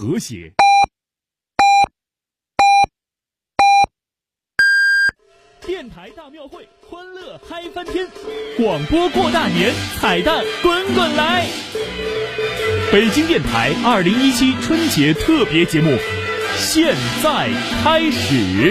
和谐。电台大庙会，欢乐嗨翻天，广播过大年，彩蛋滚滚来。北京电台2017春节特别节目现在开始。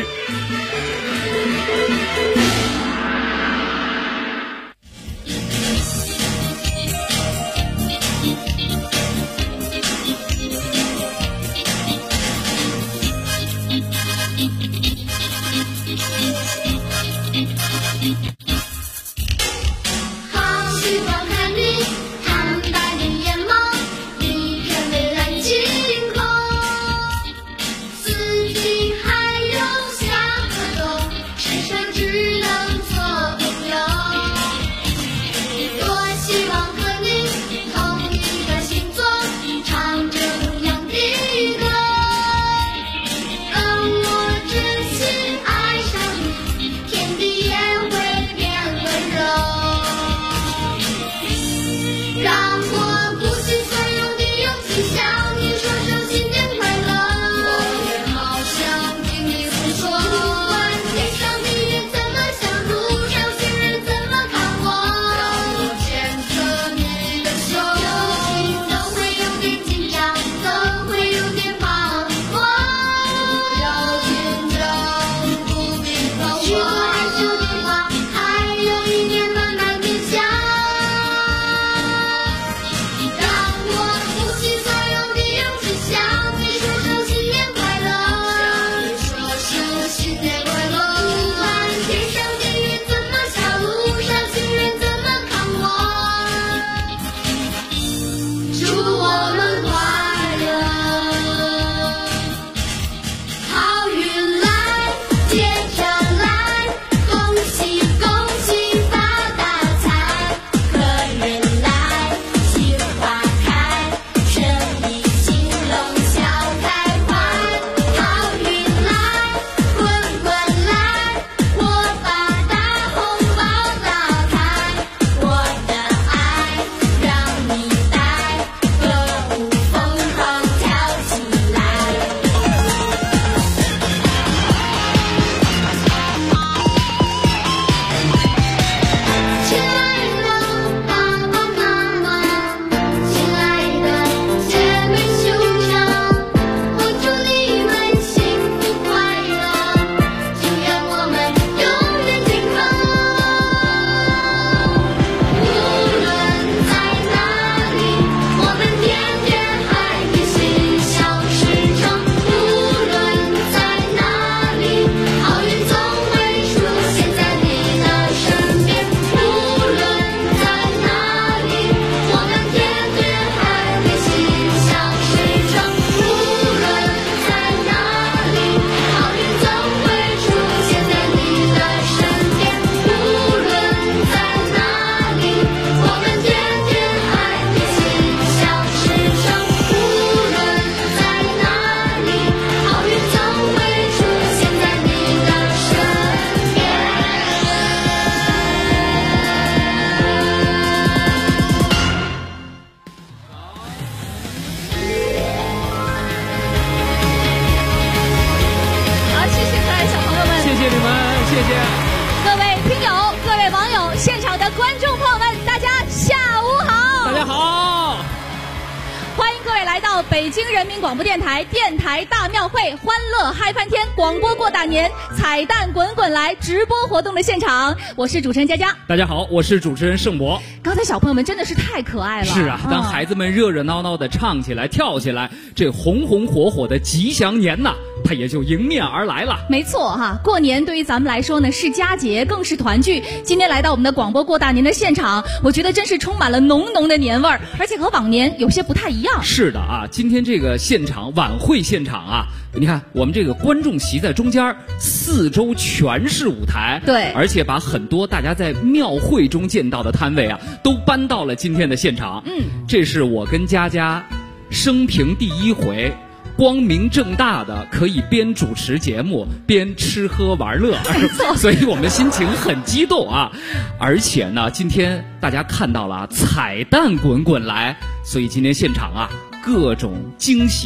北京人民广播电台电台大庙会，欢乐嗨翻天，广播过大年，彩蛋滚滚来，直播活动的现场，我是主持人佳佳。 大家好，我是主持人盛博。 刚才小朋友们真的是太可爱了。 是啊，当孩子们热热闹闹的唱起来跳起来，这红红火火的吉祥年呐，它也就迎面而来了。 没错哈，过年对于咱们来说呢是佳节，更是团聚。今天来到我们的广播过大年的现场，我觉得真是充满了浓浓的年味儿，而且和往年有些不太一样。 是的啊，今天这个现场晚会现场啊，你看我们这个观众席在中间，四周全是舞台， 对， 而且把很多大家在庙会中见到的摊位啊，都搬到了今天的现场。这是我跟佳佳生平第一回光明正大的可以边主持节目边吃喝玩乐，所以我们心情很激动啊！而且呢，今天大家看到了彩蛋滚滚来，所以今天现场啊，各种惊喜大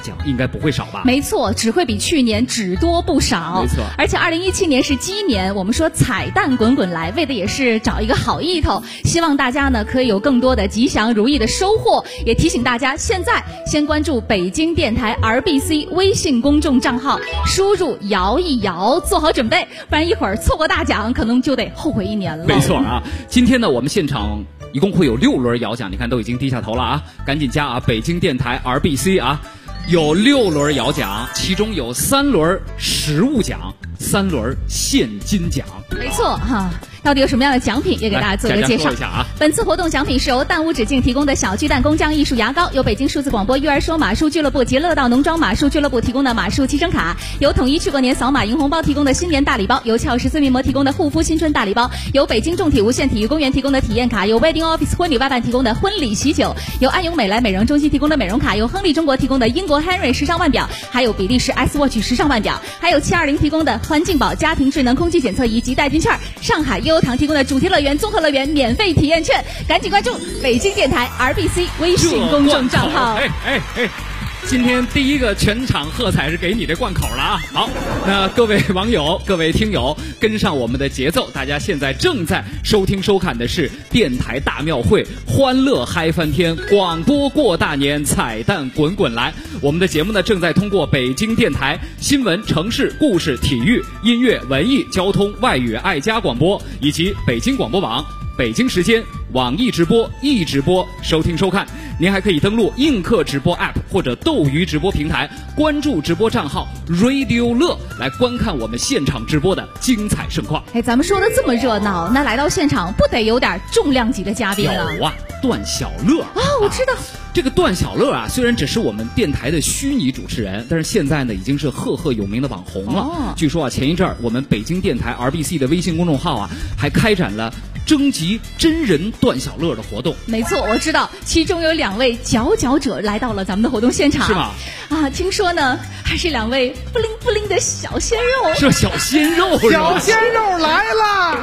奖应该不会少吧？ 没错，只会比去年只多不少。 没错， 而且2017年是鸡年，我们说彩蛋滚滚来，为的也是找一个好意头，希望大家呢可以有更多的吉祥如意的收获。也提醒大家，现在先关注北京电台 RBC 微信公众账号，输入摇一摇，做好准备，不然一会儿错过大奖，可能就得后悔1年了。 没错啊，今天呢，我们现场一共会有6轮摇奖，你看都已经低下头了啊，赶紧加啊！北京电台 RBC 啊，有6轮摇奖，其中有3轮实物奖，3轮现金奖。 没错哈。到底有什么样的奖品，也给大家做一个介绍。本次活动奖品是由蛋无止境提供的小巨蛋工匠艺术牙膏，由北京数字广播育儿说马术俱乐部及乐道农庄马术俱乐部提供的马术7声卡，由统一去过年扫码赢红包提供的新年大礼包，由俏实森面膜提供的护肤新春大礼包，由北京重体无限体育公园提供的体验卡，由 Wedding Office 婚礼外办提供的婚礼喜酒，由安永美莱美容中心提供的美容卡，由亨利中国提供的英国 Henry 时尚腕表，还有比利时 S-Watch 时尚腕表，还有720提供的环境宝家庭智能空气检测仪及代金券，上海悠悠堂提供的主题乐园综合乐园免费体验券。赶紧关注北京电台 RBC 微信公众账号。 今天第一个全场喝彩是给你的贯口了啊！好，那各位网友、各位听友，跟上我们的节奏，大家现在正在收听收看的是电台大庙会，欢乐嗨翻天，广播过大年，彩蛋滚滚来。我们的节目呢，正在通过北京电台新闻、城市、故事、体育、音乐、文艺、交通、外语、爱家广播以及北京广播网、北京时间、网易直播、易直播收听收看。您还可以登录映客直播 App 或者斗鱼直播平台，关注直播账号 Radio 乐来观看我们现场直播的精彩盛况。 咱们说的这么热闹，那来到现场不得有点重量级的嘉宾了？ 有啊，段小乐啊，我知道。 这个段小乐啊，虽然只是我们电台的虚拟主持人，但是现在呢，已经是赫赫有名的网红了。据说啊，前一阵儿我们北京电台 RBC 的微信公众号啊，还开展了征集真人段小乐的活动。 没错，我知道，其中有2位佼佼者来到了咱们的活动现场。 是吗？ 啊，听说呢，还是2位不灵不灵的小鲜肉。 是小鲜肉， 小鲜肉来了！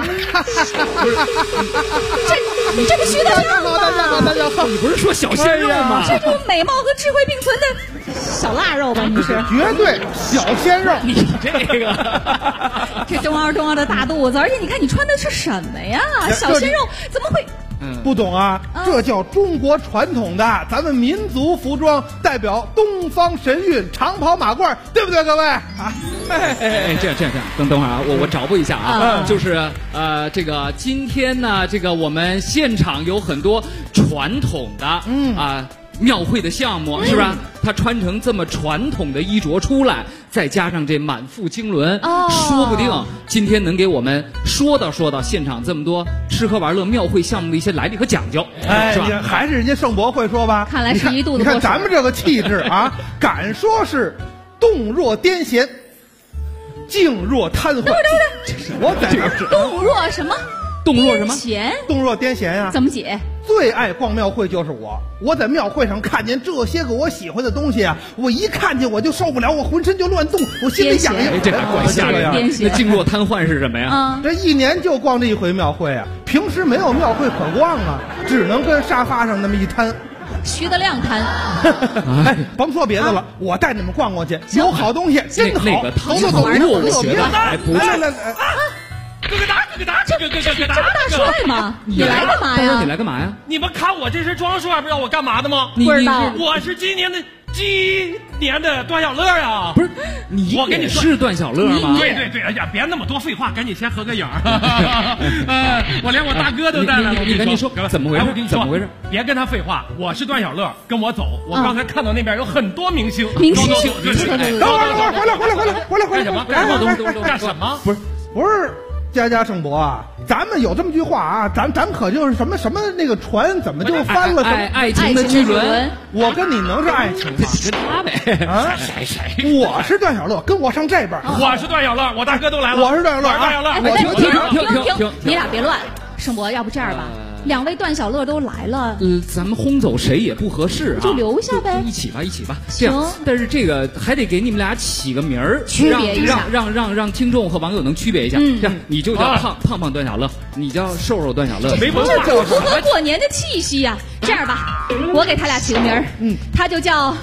这个徐德亮吗？ 大家好， 你不是说小鲜肉吗？ 这种美貌和智慧并存的小腊肉吧？你是绝对小鲜肉。 你这个， 这中凹的大肚子，而且你看你穿的是什么呀？小鲜肉怎么会？ 不懂啊，这叫中国传统的咱们民族服装，代表东方神韵，长袍马褂，对不对，各位？啊， 这样，等会儿啊，我找补一下啊，就是这个今天呢，这个我们现场有很多传统的庙会的项目，是吧？他穿成这么传统的衣着出来，再加上这满腹经纶，说不定今天能给我们说到现场这么多吃喝玩乐庙会项目的一些来历和讲究，是吧？ 还是人家盛博会说吧。 看来是一肚子。 你看咱们这个气质啊，敢说是动若癫痫，静若瘫痪。我在这是动若什么？ 动若什么？ 动若癫痫呀？ 怎么解？ 最爱逛庙会就是我在庙会上看见这些个我喜欢的东西啊，我一看见我就受不了，我浑身就乱动，我心里痒痒。 这还怪吓人。那静若瘫痪是什么呀？ 这1年就逛这一回庙会啊，平时没有庙会可逛啊，只能跟沙发上那么一摊。 徐德亮摊。 哎，甭说别的了，我带你们逛逛去，有好东西，真好。 那个汤好弱，我觉得还不来。 咯咯哒， 这么大帅吗？你来干嘛呀？ 你来干嘛呀？ 你们看我这身装束，还不知道我干嘛的吗？ 不知道。 我是今年的段小乐啊！ 不是你， 我跟你说是段小乐吗？ 对，哎呀，别那么多废话，赶紧先合个影。我连我大哥都带来了。 你跟你说怎么回事？怎么回事？ 别跟他废话，我是段小乐，跟我走。我刚才看到那边有很多明星。 明星， 回来！ 干什么？干什么？ 不是。家盛博啊，咱们有这么句话啊，咱可就是什么那个船怎么就翻了？ 爱情的巨轮， 我跟你能是爱情吗？ 跟他呗啊，谁？ 我是段小乐，跟我上这边。 我是段小乐，我大哥都来了。 我是段小乐， 停，你俩别乱。盛博，要不这样吧，2位段小乐都来了， 咱们轰走谁也不合适啊， 就留下呗， 一起吧。这样，但是这个还得给你们俩起个名儿， 区别一下， 让听众和网友能区别一下。这样，你就叫胖段小乐，你叫瘦段小乐， 没文化， 这符合过年的气息呀。这样吧，我给他俩起个名儿，他就叫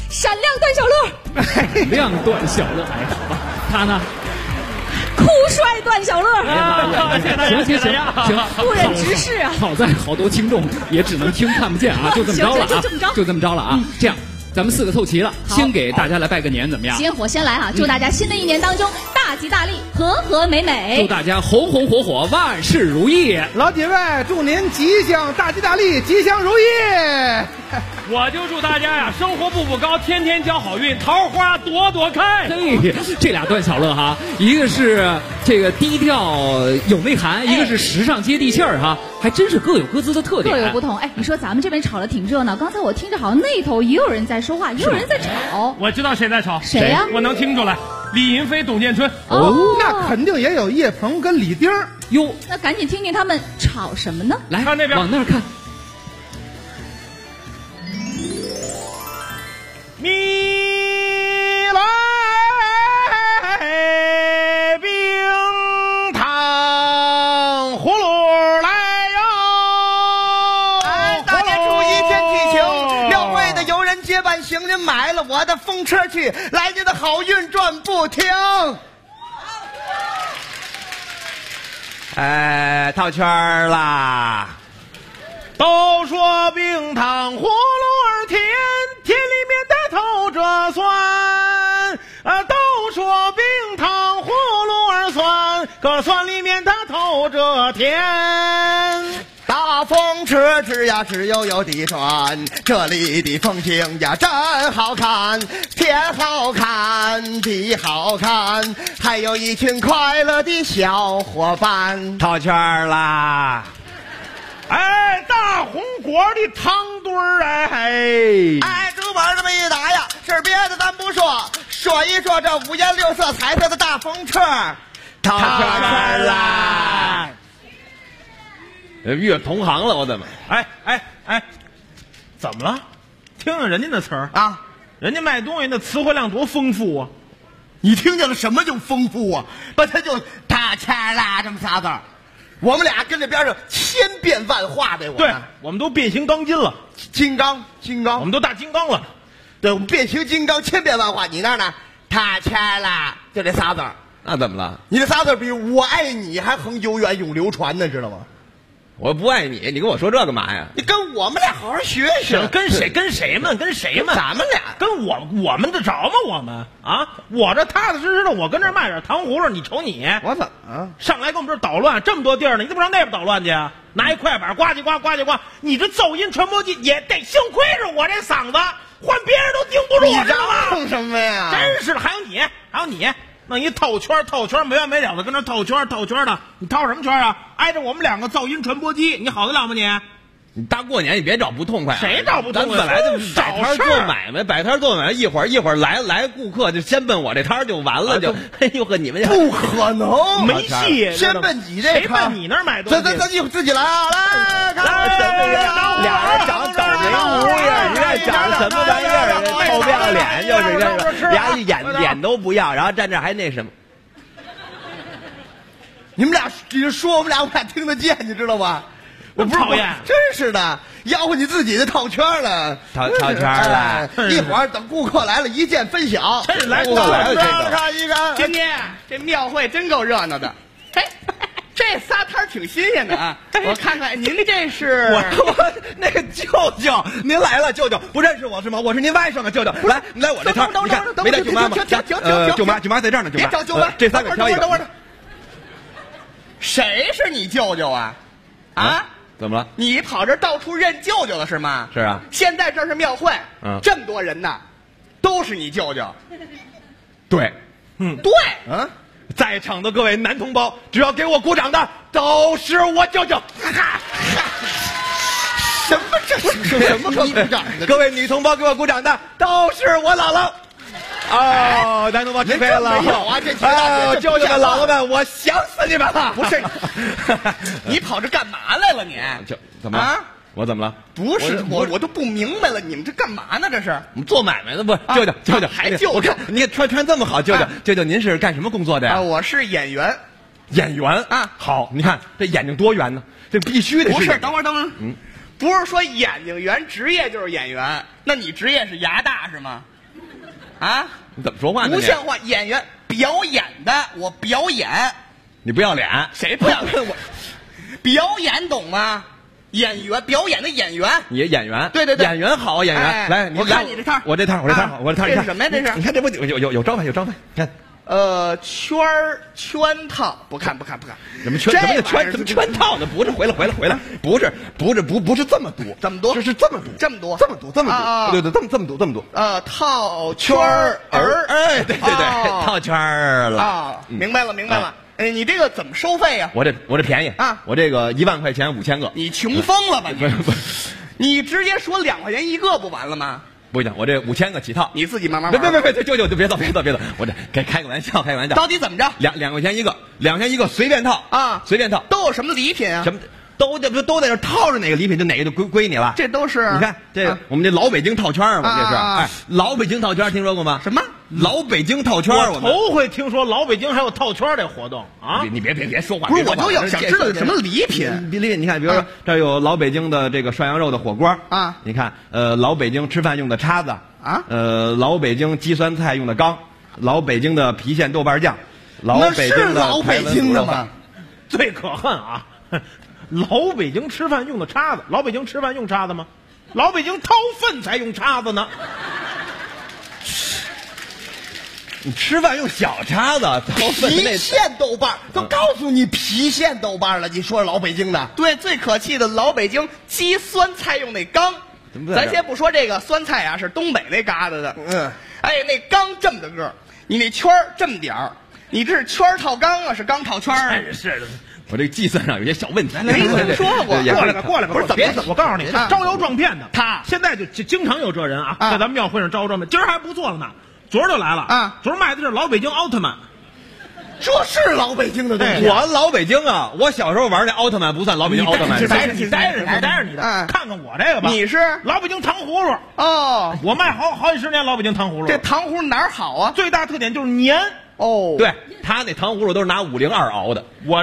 闪亮段小乐。 闪亮段小乐，哎，好吧，他呢？ 酷帅段小乐。 行， 不忍直视啊！ 好在好多听众也只能听看不见啊，就这么着了啊，就这么着了啊，这样。咱们4个凑齐了，先给大家来拜个年，怎么样？ 行，我先来哈，祝大家新的一年当中大吉大利，和和美美。 祝大家红红火火，万事如意。 老几位，祝您吉祥，大吉大利，吉祥如意。 我就祝大家呀，生活步步高，天天交好运，桃花朵朵开。 嘿，这俩段小乐哈，一个是这个低调有内涵，一个是时尚接地气儿哈，还真是各有各自的特点， 各有不同。哎，你说咱们这边吵得挺热闹，刚才我听着好像那头也有人在说话，也有人在吵。 我知道谁在吵， 谁呀？ 我能听出来，李云飞、董建春。 哦， 那肯定也有叶鹏跟李丁儿。 哟， 那赶紧听听他们吵什么呢？ 来， 看那边， 往那儿看。 米来冰糖葫芦来哟！ 哎，大年初一天气晴，庙会的游人结伴行人买了我的风车去，来年的好运转不停。哎，套圈啦！ 都说冰糖葫芦儿甜，甜里面的透着酸。都说冰糖葫芦儿酸，可酸里面它透着甜。 大风车吱呀吱悠悠地转，这里的风景呀真好看，天好看，地好看，还有一群快乐的小伙伴。套圈啦！ 哎，大红果的汤墩儿， 哎，竹板这么一打呀，是别的咱不说，说一说这五颜六色彩色的大风车，套圈啦！ 越同行了，我怎么？ 哎，怎么了？听听人家那词儿啊， 人家卖东西那词汇量多丰富啊！ 你听见了什么叫丰富啊？把它就套圈啦这么仨字儿。我们俩跟这边上千变万化的， 对，我们都变形钢筋了， 金刚， 我们都大金刚了。 对，我们变形金刚，千变万化。你那儿呢？套圈啦，就这仨字儿。 那怎么了？ 你这仨字比我爱你还恒久远永流传呢，知道吗？ 我不爱你，你跟我说这干嘛呀？ 你跟我们俩好好学学。 跟谁们？ 咱们俩跟我们得着吗？我们啊，我这踏踏实实的，我跟这卖点糖葫芦，你瞅你， 我怎么上来跟我们这儿捣乱？这么多地儿呢，你怎么上那边捣乱去啊？拿一快板呱唧呱呱唧呱，你这噪音传播机也得幸亏是我这嗓子，换别人都顶不住， 你知道吗？ 嚷什么呀？ 真是的，还有你。弄一套圈没完没了的跟那套圈的，你套什么圈啊？挨着我们两个噪音传播机，你好得了吗你？ 你大过年你别找不痛快、啊， 谁找不痛快？ 咱本来就摆摊做买卖，一会儿来顾客就先奔我这摊就完了，就哎呦呵，你们不可能， 没戏， 先奔你这谁奔你那儿买东西？ 咱自己来啊！来， 俩人长倒霉模样，你这长什么玩意儿？臭不要脸，就是这俩眼都不要，然后站这还那什么？ 你们俩说我们俩听得见，你知道吗？我不是讨厌， 真是的，吆喝你自己的套圈了， 套圈了。 一会儿等顾客来了，一键分享。 来， 顾客来了，看一看， 今天这庙会真够热闹的。嘿，这仨摊挺新鲜的啊！我看看，您这是我那个舅舅，您来了，舅舅不认识我是吗？我是您外甥的舅舅。来，你来我这摊，你看没带舅妈吗？舅妈在这儿呢， 别找舅妈， 这3个挑一个。 等会儿，谁是你舅舅啊？啊？ 怎么了？ 你跑这到处认舅舅了是吗？ 是啊。 现在这是庙会，这么多人呢，都是你舅舅。 对， 对， 在场的各位男同胞，只要给我鼓掌的，都是我舅舅。 什么这是什么鼓掌的？ 各位女同胞给我鼓掌的，都是我姥姥。哦，男同胞吃亏了。 没有啊，这舅舅们、姥姥们，我想死你们了！ 不是，你跑这干嘛来了你？ 怎么了？我怎么了？ 不是我都不明白了，你们这干嘛呢？这是我们做买卖的不？舅舅还舅舅， 我看你穿这么好，舅舅您是干什么工作的呀？ 我是演员。 演员啊，好，你看这眼睛多圆呢，这必须得是。 不是，等会儿，不是说眼睛圆职业就是演员，那你职业是牙大是吗？ 啊？ 你怎么说话呢？ 不像话！演员表演的，我表演。 你不要脸？ 谁不要脸？我表演懂吗？演员表演的演员， 你演员？ 对， 演员好，演员来， 我看你这摊， 我这摊好，我这摊这是什么呀？这是？ 你看这不有招牌，有招牌，看。 圈套，不看。 怎么圈套呢？不是，回来，不是这么读， 怎么读？ 是这么读， 这么读， 对，这么读。 套圈儿， 哎，对，套圈儿了啊，明白了。哎，你这个怎么收费呀？ 我这便宜啊， 我这个1万块钱5000个。 你穷疯了吧你？你直接说2块钱一个不完了吗？ 不行，我这5000个起套， 你自己慢慢玩。 别，舅别走，我这开个玩笑。 到底怎么着 ？2块钱一个，2块钱一个，随便套啊， 随便套。 都有什么礼品啊？ 什么都在这套着哪个礼品，就哪个就归你了。 这都是你看这个，我们这老北京套圈嘛，这是哎，老北京套圈听说过吗？ 什么？ 老北京套圈？ 我头回听说老北京还有套圈这活动啊！ 你别说话， 不是我就想知道有什么礼品。 你看，比如说这有老北京的这个涮羊肉的火锅啊， 你看老北京吃饭用的叉子啊， 老北京鸡酸菜用的缸，老北京的郫县豆瓣酱，老北京的老北京的吗？ 最可恨啊！老北京吃饭用的叉子，老北京吃饭用叉子吗？老北京掏粪才用叉子呢。 你吃饭用小叉子， 郫县豆瓣都告诉你郫县豆瓣了，你说老北京的？ 对，最可气的老北京鸡酸菜用那缸，咱先不说这个酸菜啊，是东北那旮瘩的。哎，那缸这么大个儿，你那圈儿这么点儿，你这是圈儿套缸啊，是缸套圈儿啊？ 是的。 我这计算上有些小问题， 没听说过。 过来，不是怎么？我告诉你，招摇撞骗的， 他现在就经常有这人啊，在咱们庙会上招摇撞骗。今儿还不错了呢，昨儿就来了啊，昨儿卖的是老北京奥特曼。 这是老北京的东西。 我老北京啊，我小时候玩那奥特曼不算老北京奥特曼。 你待着你的，看看我这个吧。 你是老北京糖葫芦哦， 我卖好几十年老北京糖葫芦。 这糖葫芦哪儿好啊？ 最大特点就是黏。 哦， 对他那糖葫芦都是拿502熬的。 我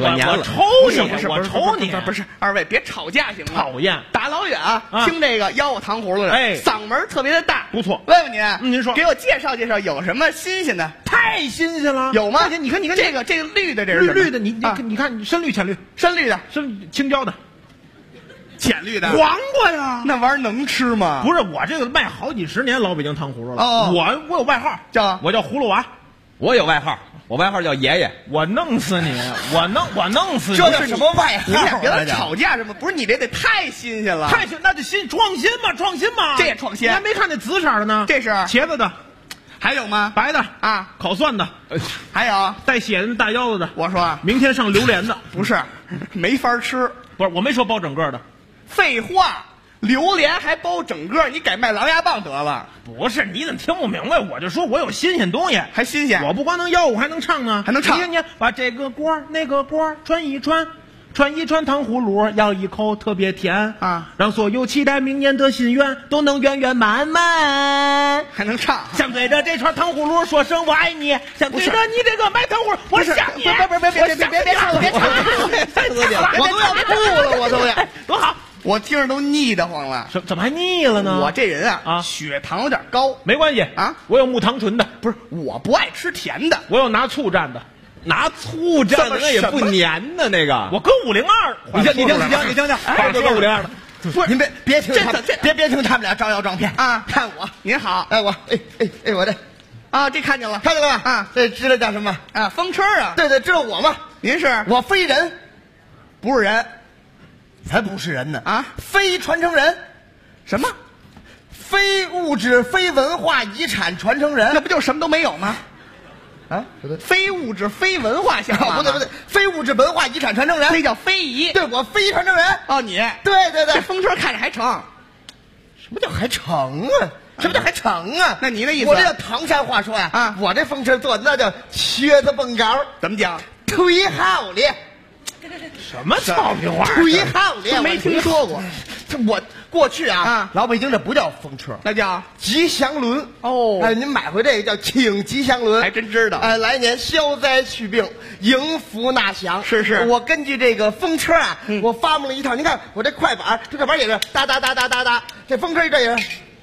抽你！ 不是，二位别吵架行吗？ 讨厌， 大老远听这个吆喝糖葫芦的， 哎， 嗓门特别的大， 不错。 问问您说， 给我介绍介绍有什么新鲜的？ 太新鲜了， 有吗？ 你看这个绿的，这是绿的，你看深绿浅绿， 深绿的， 深青椒的。 浅绿的黄瓜呀， 那玩意儿能吃吗？ 不是，我这个卖好几十年老北京糖葫芦了。 哦， 我有外号，我叫葫芦娃。 我有外号，我外号叫爷爷。 我弄死你！我弄死你！ 这叫什么外号？ 你俩别吵架什么？不是你这得太新鲜了， 太新，那就创新嘛！ 这也创新。 你还没看那紫色的呢？ 这是茄子的， 还有吗？ 白的啊， 烤蒜的， 还有带血的大腰子的。 我说明天上榴莲的， 不是，没法吃。 不是，我没说包整个的。 废话。榴莲还包整个，你改卖狼牙棒得了。 不是，你怎么听不明白？我就说我有新鲜东西， 还新鲜。 我不光能吆喝，还能唱呢， 还能唱。 你把这个锅那个锅穿一穿糖葫芦，咬一口特别甜啊， 让所有期待明年的心愿都能圆圆满满。 还能唱， 想对着这串糖葫芦说声我爱你，想对着你这个卖糖葫芦，我想你。 别唱了，别唱了，太多点了，我都要吐了，我都要。 多好。 我听着都腻得慌了， 怎么还腻了呢？ 我这人啊，血糖有点高。 没关系啊， 我有木糖醇的， 不是，我不爱吃甜的， 我有拿醋蘸的， 拿醋蘸的那也不粘的那个。 我搁502， 你听， 哎，搁502的。 不是，您别听他们，别听他们俩招摇撞骗啊！ 看我， 您好， 哎我，我这， 啊，这看见了吧？啊，这知道叫什么啊？风车啊！ 对，知道我吗？ 您是？ 我非人， 不是人。 才不是人呢啊！ 非传承人， 什么？ 非物质、非文化遗产传承人， 那不就什么都没有吗？ 啊， 非物质、非文化项目， 不对，非物质文化遗产传承人， 那叫非遗。 对，我非传承人。 哦，你对， 这风车看着还成。 什么叫还成啊？什么叫还成啊？ 那你那意思？ 我这叫唐山话说呀， 啊， 我这风车做的那叫靴子蹦高， 怎么讲？ 忒好了。 什么俏皮话？ 忒好了， 没听说过。 我过去啊，老北京这不叫风车， 那叫吉祥轮。 哦， 哎，您买回这个叫庆吉祥轮， 还真知道。 哎，来年消灾去病，迎福纳祥。 是， 我根据这个风车啊，我发明了一套。您看我这快板，这快板也是哒哒哒哒哒哒，这风车这也是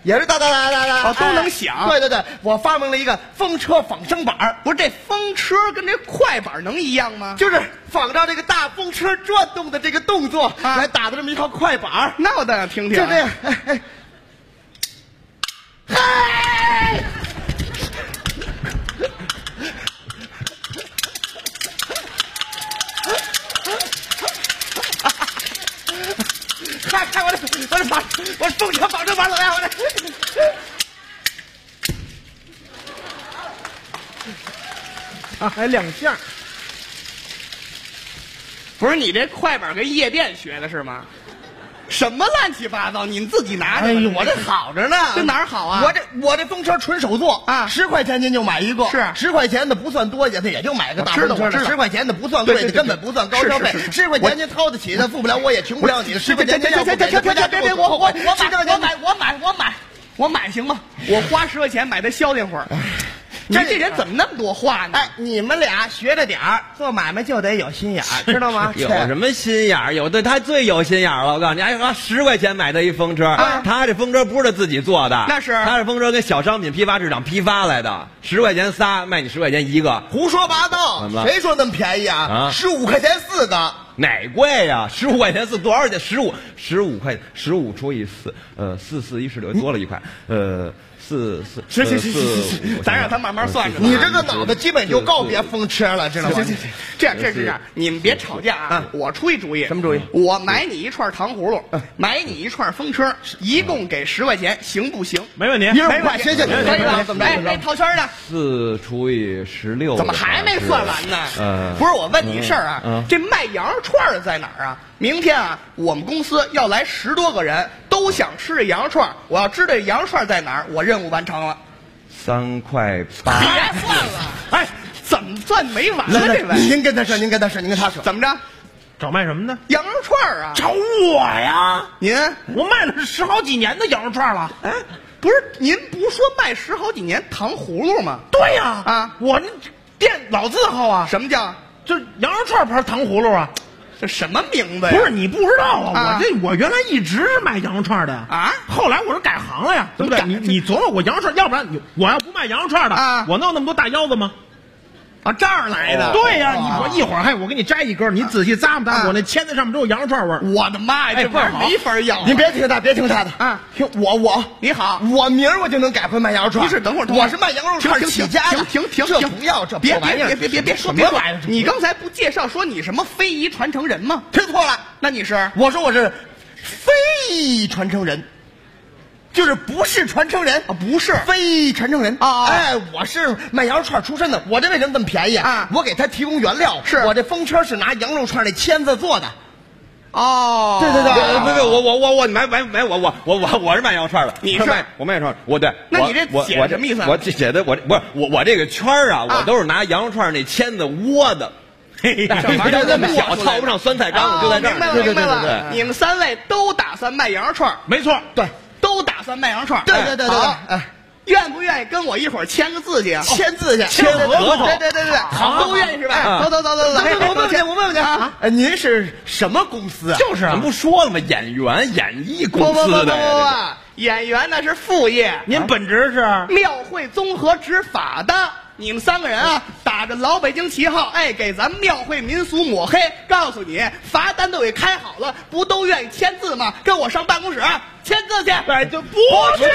也是哒哒哒哒哒， 都能响。 对对对，我发明了一个风车仿生板。 不是这风车跟这快板能一样吗？ 就是仿照这个大风车转动的这个动作来打的这么一套快板。 那我倒想听听。 就这样，嗨！看我的板，我风车仿生板怎么样？我这。 还两下。 不是你这快板跟夜店学的是吗？什么乱七八糟？你们自己拿着。 哎呦，我这好着呢。 这哪儿好啊？ 我这风车纯手做啊，10块钱您就买一个。 是 10块钱的不算多，也就买个大风车。10块钱的不算贵的，根本不算高消费。10块钱您掏得起的，付不了我也穷不了你的。10块钱您要不给，别， 我买行吗？我花10块钱买它消停会儿。你这人怎么那么多话呢？ 哎，你们俩学着点儿，做买卖就得有心眼儿，知道吗？ 有什么心眼儿？有的他最有心眼儿了。我告诉你，哎，10块钱买的一风车，他这风车不是他自己做的， 那是他这风车跟小商品批发市场批发来的，10块钱仨，卖你10块钱一个， 胡说八道！谁说那么便宜啊？15块钱4个， 哪贵呀？15块钱4多少钱？15块，15除以4，4 4 16，多了1块，行， 咱让他慢慢算着。 你这个脑子基本就告别风车了，知道吗？ 行，这样，你们别吵架啊！我出一主意。 什么主意？ 我买你一串糖葫芦，买你一串风车，一共给10块钱，行不行？ 没问题 ，1块，行，可以了。 怎么着？哎，套圈呢 ？4除以16， 怎么还没算完呢？不是，我问你一事儿啊，这卖羊肉串的在哪儿啊？明天啊，我们公司要来10多个人，都想吃这羊肉串。我要知道这羊肉串在哪儿，我任务完成了。 3块8。 别算了，哎，怎么算没完了？这位， 您跟他说， 怎么着？ 找卖什么的？ 羊肉串啊！ 找我呀？ 您， 我卖了10好几年的羊肉串了。 哎，不是，您不说卖10好几年糖葫芦吗？ 对呀，啊，我这店老字号啊。 什么叫？ 就是羊肉串牌糖葫芦啊。 这什么名字呀？ 不是你不知道啊！我原来一直是卖羊肉串的啊，后来我是改行了呀，对不对？你琢磨我羊肉串，要不然我要不卖羊肉串的啊，我弄那么多大腰子吗？ 啊，这儿来的。 对呀，你一会儿我给你摘一根，你仔细咂摸咂摸，我那签子上面都有羊肉串味儿。 我的妈呀，这味儿没法要。 您别听他的啊！听我， 你好， 我明儿我就能改回卖羊肉串。 不是，等会儿， 我是卖羊肉串起家的。 停， 这不要这别玩意儿， 别说别玩意儿。你刚才不介绍说你什么非遗传承人吗？ 听错了， 那你是？ 我说我是非遗传承人。就是不是传承人啊，不是非传承人啊！ 哎，我是卖羊肉串出身的，我这为什么这么便宜啊？我给他提供原料， 是我这风车是拿羊肉串那签子做的。 哦， 对， 我买我是卖羊肉串的， 你是我卖羊肉串，我对。 那你这写什么意思？ 我写的我这个圈啊，我都是拿羊肉串那签子窝的。这玩意儿这么小，套不上酸菜缸，就在这儿。 明白了。你们3位都打算卖羊肉串？ 没错， 对。 都打算卖羊肉串， 对， 哎，愿不愿意跟我一会儿签个字去啊？ 签字去， 签合同， 对，好，都愿意是吧？走， 我问问您啊，您是什么公司啊？ 就是咱不说了吗？演艺公司的。 演员那是副业， 您本职是庙会综合执法的。你们3个人啊，打着老北京旗号，哎，给咱庙会民俗抹黑。告诉你，罚单都给开好了，不都愿意签字吗？跟我上办公室签字去。 哎，就不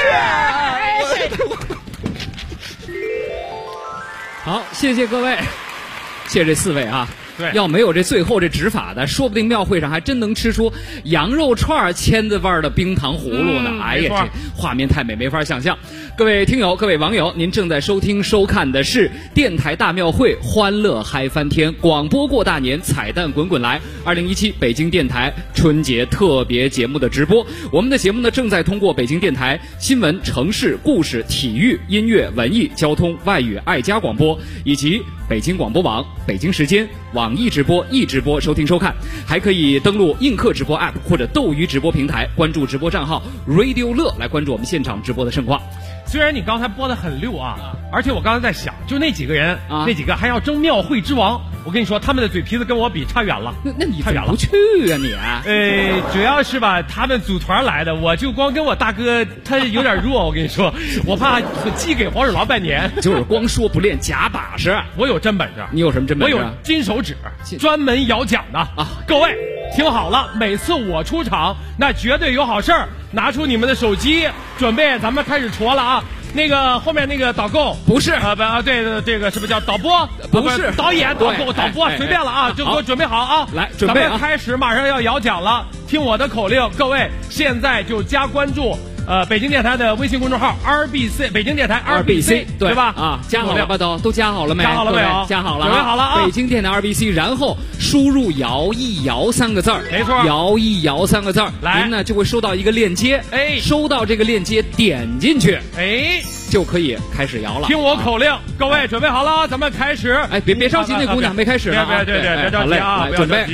去。好，谢谢各位，谢谢这4位啊。 对， 要没有这最后这执法的，说不定庙会上还真能吃出羊肉串签子味儿的冰糖葫芦呢。哎呀，这画面太美，没法想象。各位听友，各位网友，您正在收听收看的是电台大庙会欢乐嗨翻天广播过大年彩蛋滚滚来2017北京电台春节特别节目的直播。我们的节目呢，正在通过北京电台新闻、城市故事、体育、音乐、文艺、交通、外语、爱家广播以及北京广播网、北京时间、网易直播、易直播收听收看，还可以登录映客直播 App 或者斗鱼直播平台，关注直播账号 Radio 乐来关注我们现场直播的盛况。 虽然你刚才播的很溜啊，而且我刚才在想，就那几个人，那几个还要争庙会之王， 我跟你说，他们的嘴皮子跟我比差远了。 那你差远了， 不去啊你？ 主要是吧，他们组团来的，我就光跟我大哥他有点弱，我跟你说，我怕寄给黄鼠狼拜年。 就是光说不练假把式， 我有真本事。 你有什么真本事？ 我有金手指，专门摇奖的啊！各位听好了，每次我出场，那绝对有好事儿。拿出你们的手机，准备咱们开始戳了啊！那个后面那个导购不是对，这个是不是叫导播？ 不是导演，导播随便了啊，就给我准备好啊！ 来，准备啊！ 咱们开始，马上要摇奖了，听我的口令，各位现在就加关注。北京电台的微信公众号 RBC 北京电台 RBC 对吧？ 啊，加好了吧？都加好了没？ 加好了没有？ 加好了， 准备好了啊！ 北京电台 RBC， 然后输入摇一摇3个字儿， 没错， 摇一摇3个字儿， 来， 您呢就会收到一个链接，收到这个链接点进去，就可以开始摇了。 听我口令，各位准备好了，咱们开始。 别着急，那姑娘没开始呢。 别着急啊， 准备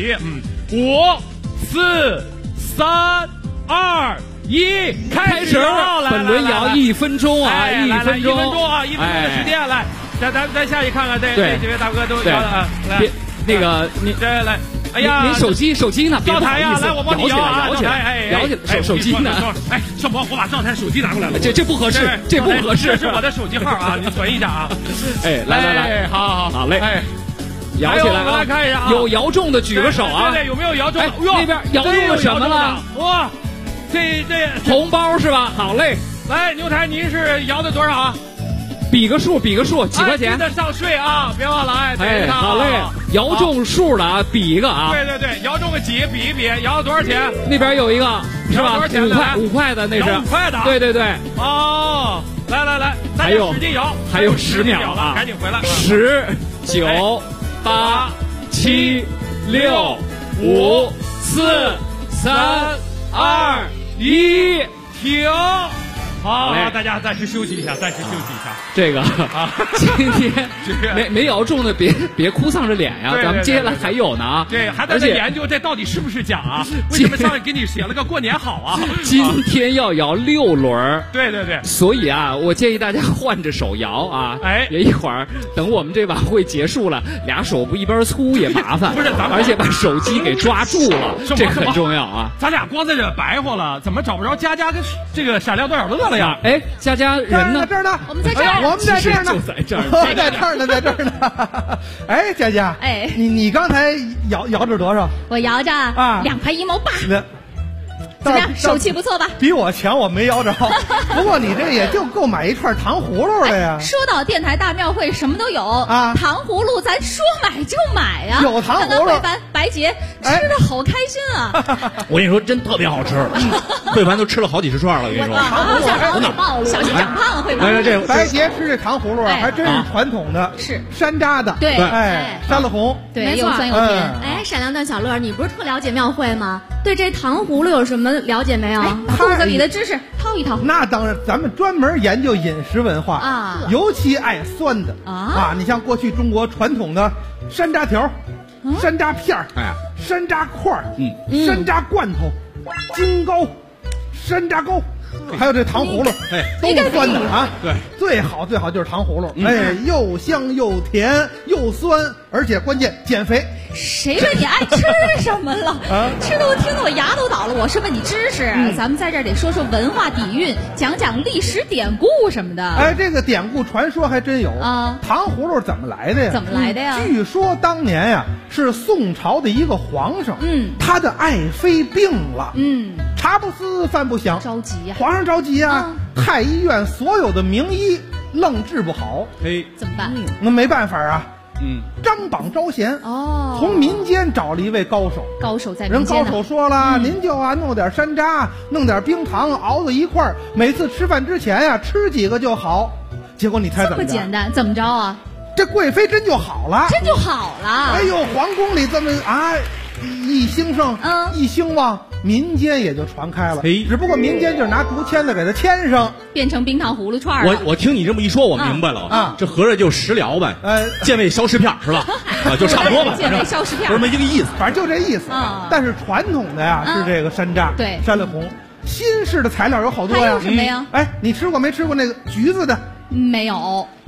，5、4、3、2、1，开始了！ 本轮摇1分钟啊，1分钟啊，1分钟的时间，来，咱下去看看这几位大哥都摇了啊，来， 那个你来。哎呀， 您手机呢？ 灶台呀，来，我帮你摇啊， 摇起来，手机呢？ 哎，少博，我把灶台手机拿过来了， 这不合适，这不合适， 这是我的手机号啊，你存一下啊。 来，好嘞，摇起来啊！ 来看一下啊， 有摇中的举个手啊！ 对，有没有摇中？ 那边摇中了什么了？ 哇，这红包是吧？好嘞， 来，牛台，您是摇的多少啊？ 比个数，几块钱？ 记得上税啊，别忘了好嘞，摇中数了啊，比一个啊。 对，摇中个几，比一比，摇了多少钱？ 那边有一个是吧 ？5 块的那是。 5块的。 对。 哦，来， 还有使劲摇， 还有10秒了，赶紧回来。 10、9、8、7、6、5、4、3、2、1， 停。好，大家暂时休息一下。 这个啊，今天没摇中的别哭丧着脸呀，咱们接下来还有呢啊。 对，还在研究这到底是不是奖啊？为什么上面给你写了个过年好啊？ 今天要摇6轮。 对。 所以啊，我建议大家换着手摇啊。别一会儿等我们这晚会结束了，俩手不一边粗也麻烦。 不是， 而且把手机给抓住了，这很重要啊。 咱俩光在这白活了，怎么找不着佳佳跟这个闪亮段小乐了呀？ 佳佳人呢？ 这儿呢， 我们在这儿， 我们在这儿呢， 就在这儿， 在这儿呢。哎，佳佳，你刚才摇着多少？ 我摇着2块1毛8。怎么样，手气不错吧？ 比我强，我没摇着。不过你这也就够买一串糖葫芦的呀。 说到电台大庙会，什么都有啊。糖葫芦咱说买就买呀。 有糖葫芦， 白洁吃的好开心啊！ 我跟你说，真特别好吃。慧凡都吃了好几十串了，我跟你说。 小心长胖了，慧凡。 这白洁吃这糖葫芦还真是传统的， 是山楂的。 对， 山了红， 对，又酸又甜。 闪亮蛋小乐，你不是特了解庙会吗？对这糖葫芦有什么了解没有？ 把肚子里的知识掏一掏。 那当然，咱们专门研究饮食文化啊，尤其爱酸的啊。你像过去中国传统的山楂条、山楂片儿、山楂块儿、山楂罐头、金糕、山楂糕。还有这糖葫芦，都是酸的啊！ 对， 最好就是糖葫芦，又香又甜又酸，而且关键减肥。 谁问你爱吃什么了？吃的我听得我牙都倒了。我是问你知识，咱们在这儿得说说文化底蕴，讲讲历史典故什么的。 这个典故传说还真有啊！糖葫芦怎么来的呀？ 怎么来的呀？ 据说当年呀，是宋朝的一个皇上，他的爱妃病了，茶不思饭不想， 着急呀。 皇上着急啊，太医院所有的名医愣治不好， 怎么办？ 那没办法啊，张榜招贤从民间找了一位高手。 高手在民间人高手说了，您就弄点山楂，弄点冰糖熬在一块儿，每次吃饭之前吃几个就好。结果你猜怎么着？ 这么简单？怎么着啊？ 这贵妃真就好了， 真就好了。 哎呦，皇宫里这么一兴盛，一兴旺，民间也就传开了。只不过民间就是拿竹签子给它签上， 变成冰糖葫芦串了。 我听你这么一说，我明白了啊，这合着就食疗呗，健胃消食片是吧？就差不多吧， 健胃消食片， 不是这么一个意思， 反正就这意思。但是传统的呀是这个山楂， 对， 山里红。新式的材料有好多呀， 还有什么呀？ 你吃过没吃过那个橘子的？ 没有。 有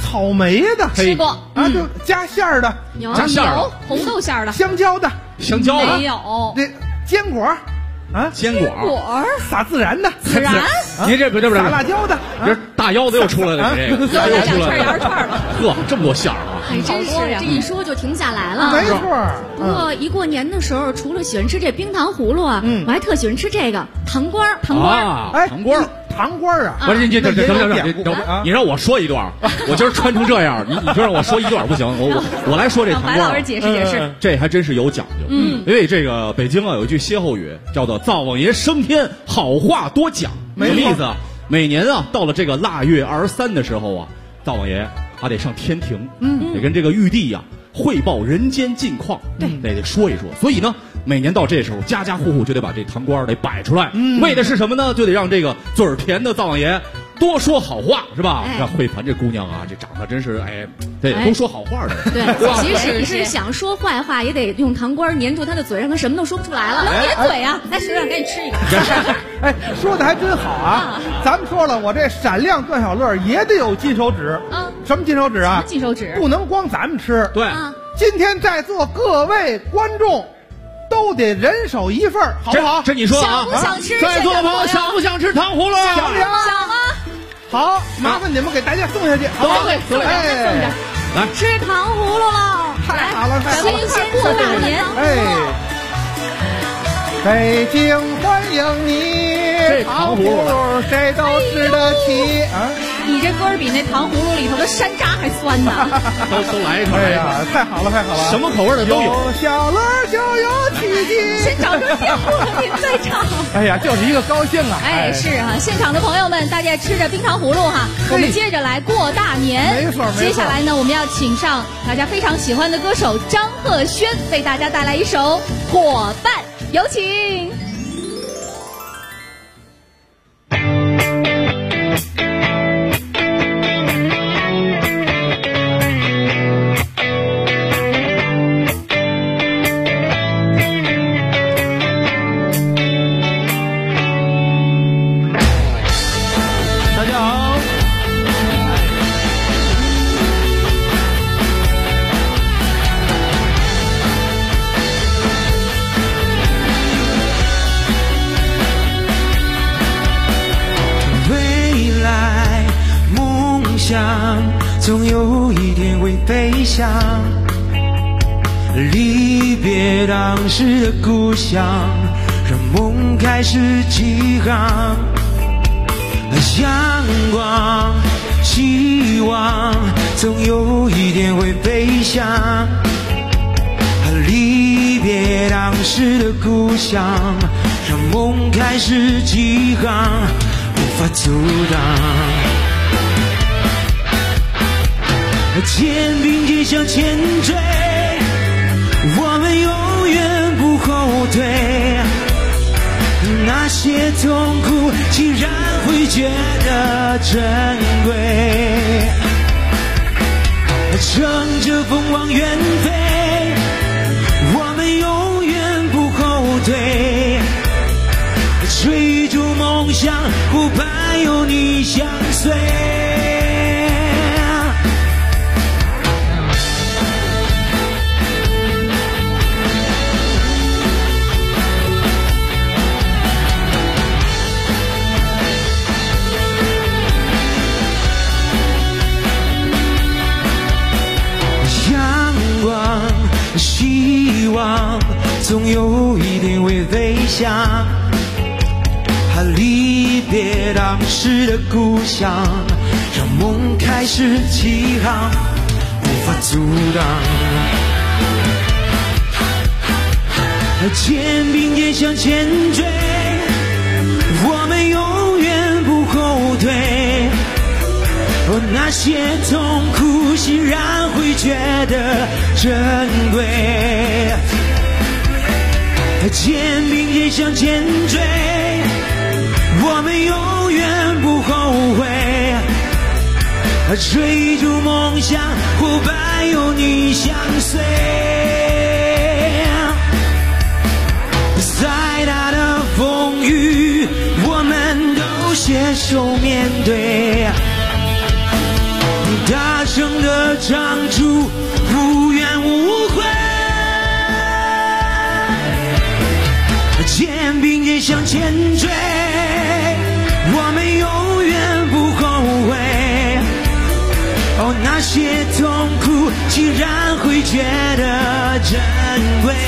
草莓的吃过啊，就加馅儿的， 加馅儿的，红豆馅儿的， 香蕉的， 没有， 这坚果。啊， 坚果撒孜然的， 孜然， 您这不撒辣椒的， 这大腰子又出来了，你这个又来2串羊肉串了， 呵，这么多馅儿啊！ 还真是，这一说就停下来了。 没错。 不过一过年的时候，除了喜欢吃这冰糖葫芦啊，我还特喜欢吃这个糖瓜儿。 哎， 糖瓜啊！ 不是，你让我说一段，我今儿穿成这样，你就让我说一段不行，我来说这糖瓜。 白老师解释， 这还真是有讲究。因为这个北京啊有一句歇后语叫做“灶王爷升天，好话多讲”，什么意思啊？每年啊到了这个腊月23的时候啊，灶王爷还得上天庭，得跟这个玉帝呀汇报人间近况，得说一说。所以呢，每年到这时候，家家户户就得把这糖瓜得摆出来，为的是什么呢？就得让这个嘴儿甜的灶王爷多说好话，是吧？让慧凡这姑娘啊，这长得真是对，都说好话的。 对，即使是想说坏话，也得用糖瓜粘住他的嘴，让他什么都说不出来了。 能粘嘴啊？来，石头赶紧吃一个。 哎，说的还真好啊！咱们说了，我这闪亮段小乐也得有金手指。什么金手指啊？ 金手指不能光咱们吃。 对， 今天在座各位观众都得人手一份，好不好？ 这你说啊？ 想不想吃？ 在座的朋友想不想吃糖葫芦？ 想不想？ 想啊！ 好，麻烦你们给大家送下去。 送点。 来吃糖葫芦了， 太好了， 新鲜过大年。 北京欢迎你，糖葫芦谁都吃得起啊！ 你这歌比那糖葫芦里头的山楂还酸呢。 都来一口！ 哎呀，太好了，什么口味的都有。 有小乐就有奇迹。 先找着电话您再唱。 哎呀，就是一个高兴啊！ 哎，是啊，现场的朋友们，大家吃着冰糖葫芦哈，我们接着来过大年。 没错。 接下来呢，我们要请上大家非常喜欢的歌手张赫宣，为大家带来一首《伙伴》，有请。 总有一天会飞翔，离别当时的故乡，让梦开始起航。阳光，希望，总有一天会飞翔。离别当时的故乡，让梦开始起航，无法阻挡。肩并肩向前追，我们永远不后退。那些痛苦竟然会觉得珍贵。乘着风往远飞，我们永远不后退。追逐梦想，不怕有你相随。希望总有一天会飞翔，离别当时的故乡，让梦开始起航，无法阻挡。肩并肩向前追，我们永远不后退。那些痛苦欣然会觉得珍贵。肩并肩向前追，我们永远不后悔。追逐梦想，不怕有你相随。再大的风雨，我们都携手面对。 大声的唱出无怨无悔，肩并肩向前追，我们永远不后悔。哦，那些痛苦竟然会觉得珍贵，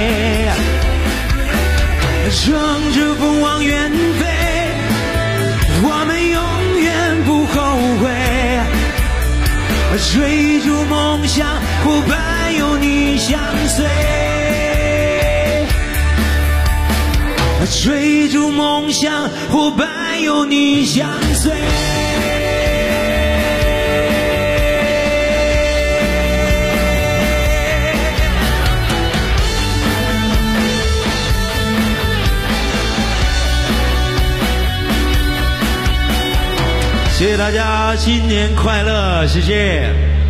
乘着风往远飞，我们永远不后悔。追逐梦想，伙伴有你相随。追逐梦想，伙伴有你相随。谢谢大家，新年快乐，谢谢。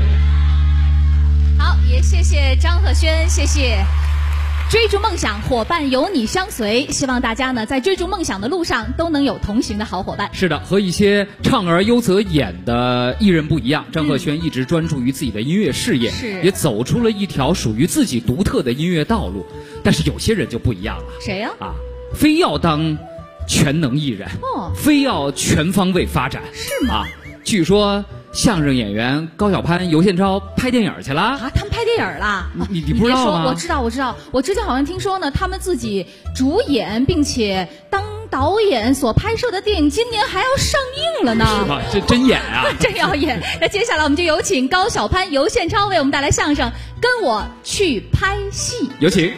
好，也谢谢张赫宣，谢谢。追逐梦想，伙伴有你相随。希望大家呢，在追逐梦想的路上都能有同行的好伙伴。 是的，和一些唱而优则演的艺人不一样，张赫宣一直专注于自己的音乐事业，也走出了一条属于自己独特的音乐道路。但是有些人就不一样了。 谁呀？ 非要当全能艺人，非要全方位发展， 是吗？ 据说相声演员高晓攀、尤宪超拍电影去了啊！ 他们拍电影了？ 你不知道吗？ 我知道。我之前好像听说呢，他们自己主演并且当导演所拍摄的电影，今年还要上映了呢。 是吗？这真演啊！ 真要演。那接下来我们就有请高晓攀、尤宪超为我们带来相声《跟我去拍戏》。 有请。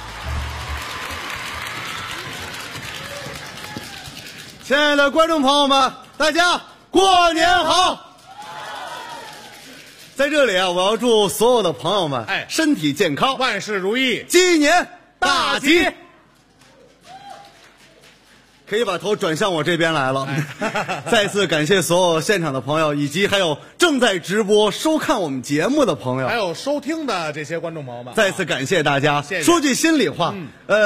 亲爱的观众朋友们，大家过年好！在这里啊，我要祝所有的朋友们身体健康， 万事如意， 鸡年大吉。可以把头转向我这边来了。再次感谢所有现场的朋友，以及还有正在直播收看我们节目的朋友， 还有收听的这些观众朋友们， 再次感谢大家。 谢谢。 说句心里话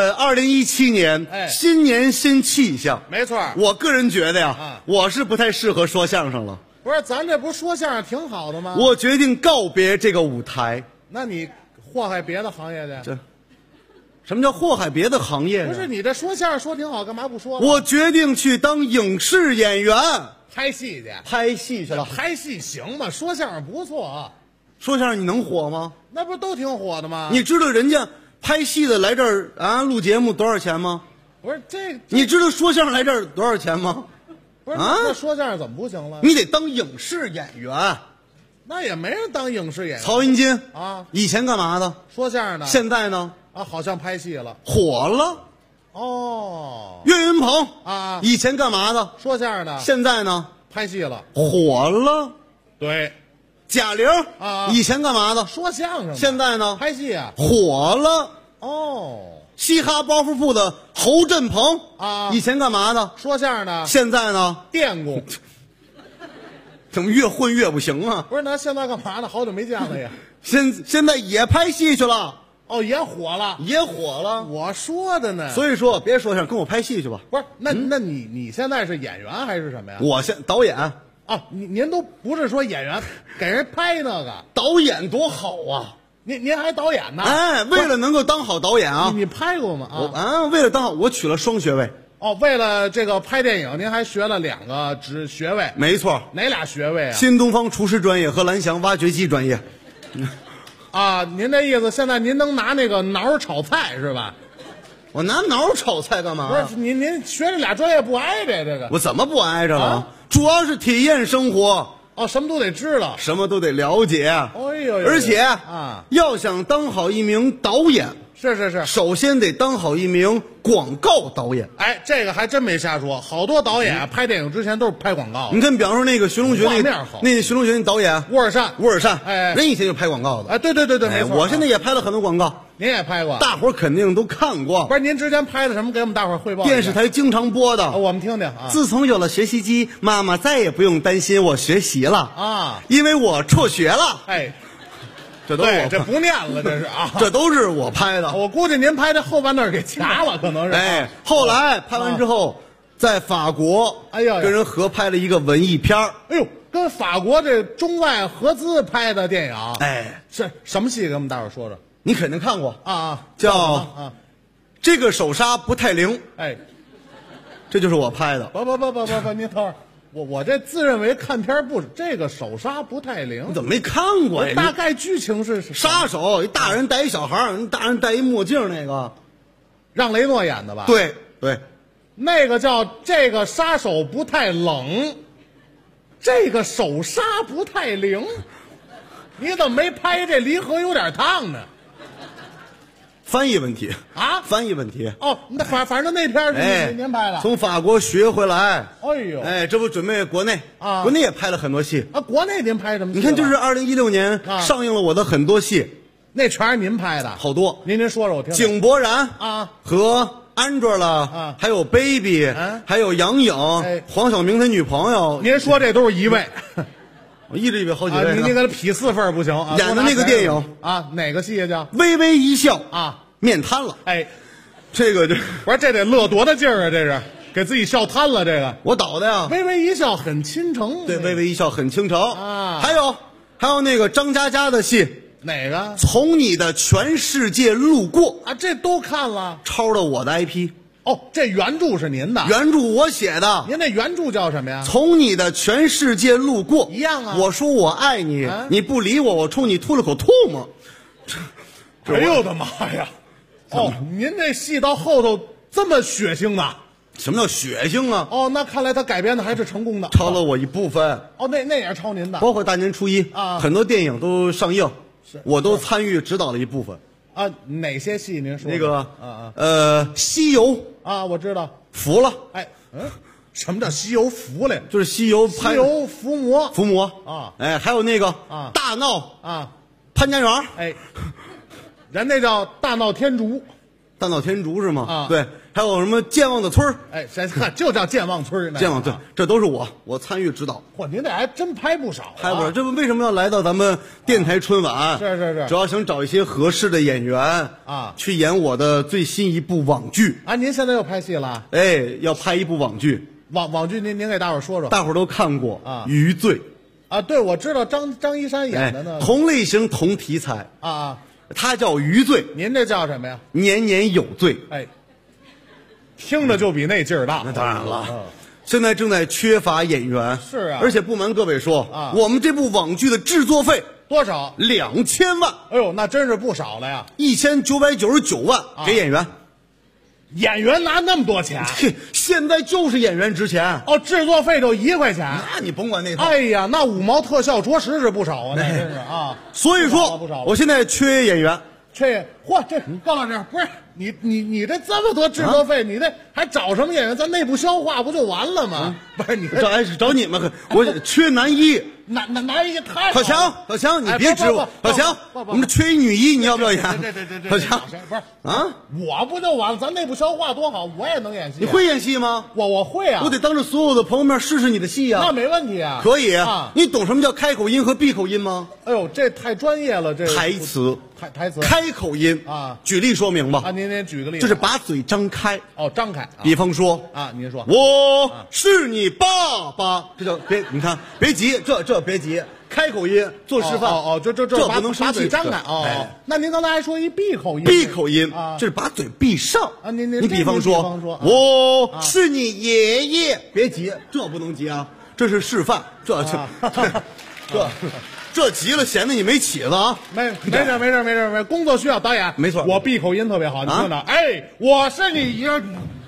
，2017年新年新气象， 没错。 我个人觉得呀，我是不太适合说相声了。 不是，咱这不是说相声挺好的吗？ 我决定告别这个舞台。 那你祸害别的行业去？ 什么叫祸害别的行业呢？ 不是，你这说相声说挺好，干嘛不说了？ 我决定去当影视演员， 拍戏去。 拍戏去了？ 拍戏行吗？说相声不错啊。 说相声你能火吗？ 那不都挺火的吗？ 你知道人家拍戏的来这儿录节目多少钱吗？ 不是这， 你知道说相声来这儿多少钱吗？ 不是那说相声怎么不行了？ 你得当影视演员。 那也没人当影视演员。 曹云金啊， 以前干嘛的？ 说相声的。 现在呢？ 好像拍戏了， 火了。 哦， 岳云鹏啊， 以前干嘛的？ 说相声的。 现在呢？ 拍戏了， 火了。 对。 贾玲啊， 以前干嘛的？ 说相声。 现在呢？ 拍戏啊， 火了。 哦。 嘻哈包袱铺的侯振鹏啊， 以前干嘛的？ 说相声的。 现在呢？ 电工。 怎么越混越不行啊？ 不是，那现在干嘛呢？好久没见了呀。 现在也拍戏去了。 哦，也火了， 也火了。 我说的呢。 所以说，别说相声，跟我拍戏去吧。 不是，那你现在是演员还是什么呀？ 我导演。 啊，您都不是说演员，给人拍那个导演多好啊！ 您还导演呢？ 哎，为了能够当好导演啊， 你拍过吗？ 为了当好，我取了双学位。 哦，为了这个拍电影，您还学了2个学位？ 没错。 哪俩学位啊？ 新东方厨师专业和蓝翔挖掘机专业。 啊，您这意思，现在您能拿那个挠炒菜是吧？ 我拿挠炒菜干嘛？ 不是，您学这俩专业不挨着这个？ 我怎么不挨着了？主要是体验生活。 哦，什么都得知道， 什么都得了解。 哎呦， 而且啊， 要想当好一名导演， 是， 首先得当好一名广告导演。 哎，这个还真没瞎说，好多导演拍电影之前都是拍广告。 你看，比方说那个《寻龙诀》那《寻龙诀》那导演乌尔善， 哎，人以前就拍广告的。 哎，对，没错。 我现在也拍了很多广告。 您也拍过， 大伙儿肯定都看过。 不是，您之前拍的什么？给我们大伙儿汇报。 电视台经常播的， 我们听听啊。 自从有了学习机，妈妈再也不用担心我学习了啊， 因为我辍学了。 哎， 这都我这不念了，这是啊， 这都是我拍的。 我估计您拍这后半段给掐了，可能是。 哎，后来拍完之后，在法国， 哎呀， 跟人合拍了一个文艺片哎呦， 跟法国这中外合资拍的电影。 哎， 是什么戏？给我们大伙说说。 你肯定看过啊， 叫这个手刹不太灵。 哎， 这就是我拍的。 不，您等会儿。我这自认为看片不这个手刹不太灵。 你怎么没看过呀？ 大概剧情是杀手，一大人带一小孩，大人戴一墨镜，那个让雷诺演的吧？ 对， 那个叫这个杀手不太冷，这个手刹不太灵。你怎么没拍这离合有点烫呢？ 翻译问题啊， 翻译问题。 哦，那反正那片是您拍的， 从法国学回来。 哎呦， 这不准备国内啊， 国内也拍了很多戏啊。国内您拍什么戏？ 你看，就是2016年上映了我的很多戏， 那全是您拍的， 好多。 您说说我听。 井柏然啊和Angela啊，还有 Baby，还有杨颖，黄晓明他女朋友。 您说这都是一位。 我一直以为好几位呢。 您给他劈4份不行啊！ 演的那个电影啊，哪个戏叫《 微微一笑》 啊？ 面瘫了。 哎， 这个就不是这得乐多大劲儿啊！这是给自己笑瘫了。这个我导的呀。 微微一笑很倾城。 对，微微一笑很倾城啊。 还有那个张嘉佳的戏， 哪个？ 从你的全世界路过啊，这都看了， 抄了我的 IP。 哦，这原著是您的， 原著我写的。 您那原著叫什么呀？ 从你的全世界路过， 一样啊。 我说我爱你，你不理我，我冲你吐了口唾沫。 哎呦我的妈呀！哦，您这戏到后头这么血腥呢？ 什么叫血腥啊？ 哦，那看来他改编的还是成功的， 抄了我一部分。 哦，那也是抄您的， 包括大年初一啊， 很多电影都上映，我都参与指导了一部分。 啊，哪些戏您说？ 那个西游啊，我知道， 服了。 哎，什么叫西游服了？ 就是西游伏魔啊。哎，还有那个啊大闹啊， 潘家园。 哎，人那叫大闹天竺， 大闹天竺是吗？ 啊， 对，还有什么健忘的村儿？ 哎，就叫健忘村。 健忘对，这都是我参与指导。 嚯，您这还真拍不少， 拍不少。这不为什么要来到咱们电台春晚？ 是， 主要想找一些合适的演员啊， 去演我的最新一部网剧啊。您现在又拍戏了？ 哎，要拍一部网剧。 网剧您给大伙说说。 大伙都看过啊， 《余罪》 啊，对，我知道张一山演的呢。 同类型同题材啊， 他叫《余罪》， 您这叫什么呀？ 年年有罪。 哎，听着就比那劲儿大。 那当然了，现在正在缺乏演员。 是啊， 而且不瞒各位说啊， 我们这部网剧的制作费多少 ？2000万。 哎呦，那真是不少了呀 ！1999万给演员。 演员拿那么多钱？ 现在就是演员值钱哦，制作费就1块钱。 那你甭管那套。 哎呀，那5毛特效着实是不少啊，那真是啊。 所以说，我现在缺演员。 嚯，这高老师不是你这么多制作费，你这还找什么演员？咱内部消化不就完了吗？不是你找你们，我缺男一。 男一太小强，你别指我。小强，我们这缺一女一，你要不要演？ 这小强不是啊， 我不就完了？咱内部消化多好，我也能演戏。 你会演戏吗？ 我会啊， 我得当着所有的朋友面试试你的戏啊。 那没问题啊， 可以啊。 你懂什么叫开口音和闭口音吗？ 哎呦，这太专业了，这台词开口音啊。 举例说明吧。 啊，您举个例子， 就是把嘴张开。 哦，张开。 比方说啊，您说我是你爸爸，这叫你看别急，这别急。开口音做示范这不能把嘴张开那您刚才还说一闭口音啊，这是把嘴闭上啊。你比方说我是你爷爷，别急，这不能急啊，这是示范，这急了显得你没起子啊。 没事，工作需要，导演没错， 我闭口音特别好，你听着，哎，我是你爷，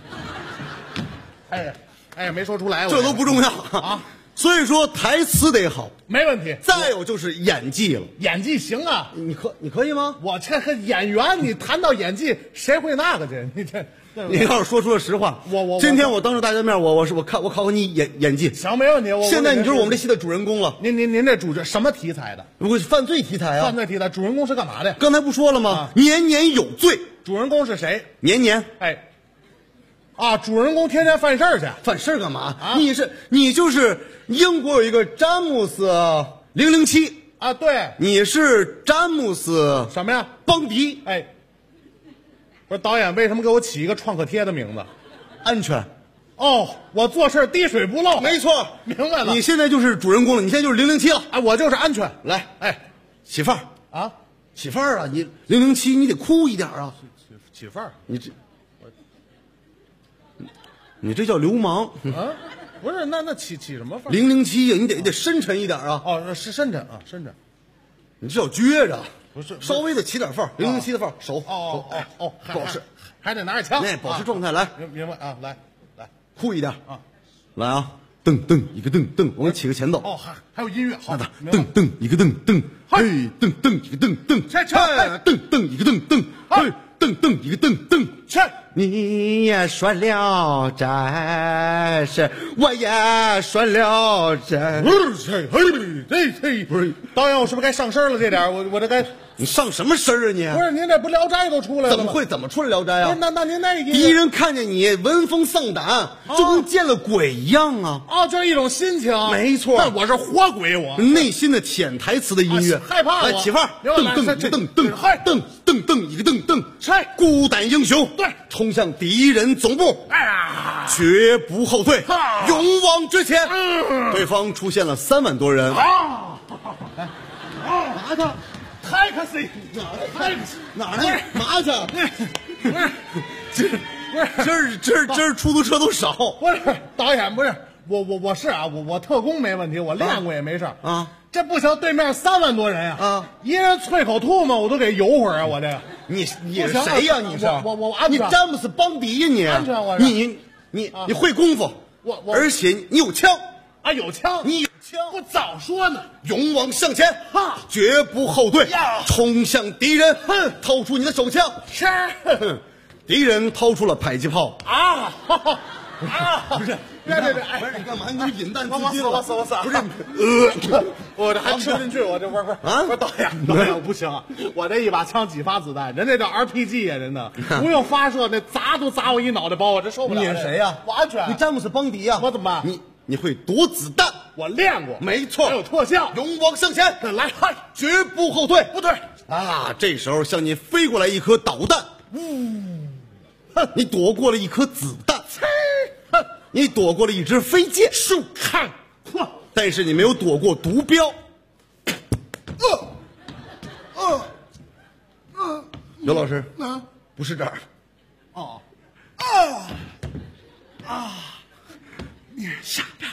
哎，没说出来， 这都不重要啊。所以说台词得好， 没问题。 再有就是演技了， 演技行啊， 你可以吗？ 我这个演员，你谈到演技，谁会那个去？ 你要是说出了实话，今天我当着大家面，我考你演技， 行，没问题。 现在你就是我们这戏的主人公了。 您这主角什么题材的？ 不是犯罪题材啊？ 犯罪题材，主人公是干嘛的？ 刚才不说了吗？年年有罪。 主人公是谁？ 年年。 哎。啊，主人公天天犯事儿去， 犯事儿干嘛？啊，你就是英国有一个詹姆斯007 啊，对， 你是詹姆斯什么呀？ 邦迪。 哎，不是导演为什么给我起一个创可贴的名字？ 安全。 哦，我做事滴水不漏。 没错， 明白了。 你现在就是主人公了，你现在就是007了。 哎，我就是安全。 来， 哎， 起范儿啊， 起范儿啊！你007，你得酷一点啊！ 起范儿， 你这叫流氓啊！不是，那起什么范儿 ？007呀，你得深沉一点啊！ 哦，是深沉啊，深沉。 你这叫撅着， 不是， 稍微的起点范儿，007的范儿，手保持， 还得拿着枪， 那保持状态来， 明白啊？来， 酷一点啊！来啊！噔噔一个噔噔，我给你起个前奏。 哦，还有音乐，好的。 噔噔一个噔噔，嘿，噔噔一个噔噔，噔噔一个噔噔，嘿，噔噔一个噔噔，你也说聊斋是，我也说聊斋。 不是，导演，我是不是该上身了？这点我这该。 你上什么身啊你？ 不是，您这不聊斋都出来了吗？ 怎么出来聊斋啊？ 那您那个敌人看见你闻风丧胆，就跟见了鬼一样啊！ 哦，这是一种心情。 没错， 我是活鬼，我内心的潜台词的音乐， 害怕来起范儿，噔噔噔噔，噔噔噔一个噔噔，孤胆英雄， 对， 冲向敌人总部，哎呀，绝不后退，勇往直前。对方出现了3万多人。 拿着。taxi 哪来？麻去？这是出租车都少。 不是导演，不是我是啊，我特工没问题，我练过也没事啊。这不行，对面3万多人啊，一人啐口唾沫我都给游会儿啊，我这个。 你是谁呀？你是我安全。 你詹姆斯邦迪呀你？ 安全我。 你会功夫，而且你有枪啊，有枪， 你有枪， 我早说呢， 勇往向前，绝不后退，冲向敌人，掏出你的手枪， 是， 敌人掏出了迫击炮啊， 不是，别，不是你干嘛？你引弹自尽了？ 我死， 不是， 我这还吃不进去，我这不是啊，不是导演我不行，我这一把枪几发子弹，人这叫 RPG 呀，人的不用发射，那砸都砸我一脑袋包，我这受不了。 你是谁呀？ 我安全， 你詹姆斯邦迪呀？ 我怎么办？ 你会躲子弹？ 我练过， 没错， 还有特效， 勇往向前， 来， 绝不后退， 不对啊！这时候向你飞过来一颗导弹，你躲过了一颗子弹，你躲过了一支飞箭， 看， 但是你没有躲过毒镖。刘老师，不是这儿， 你下边。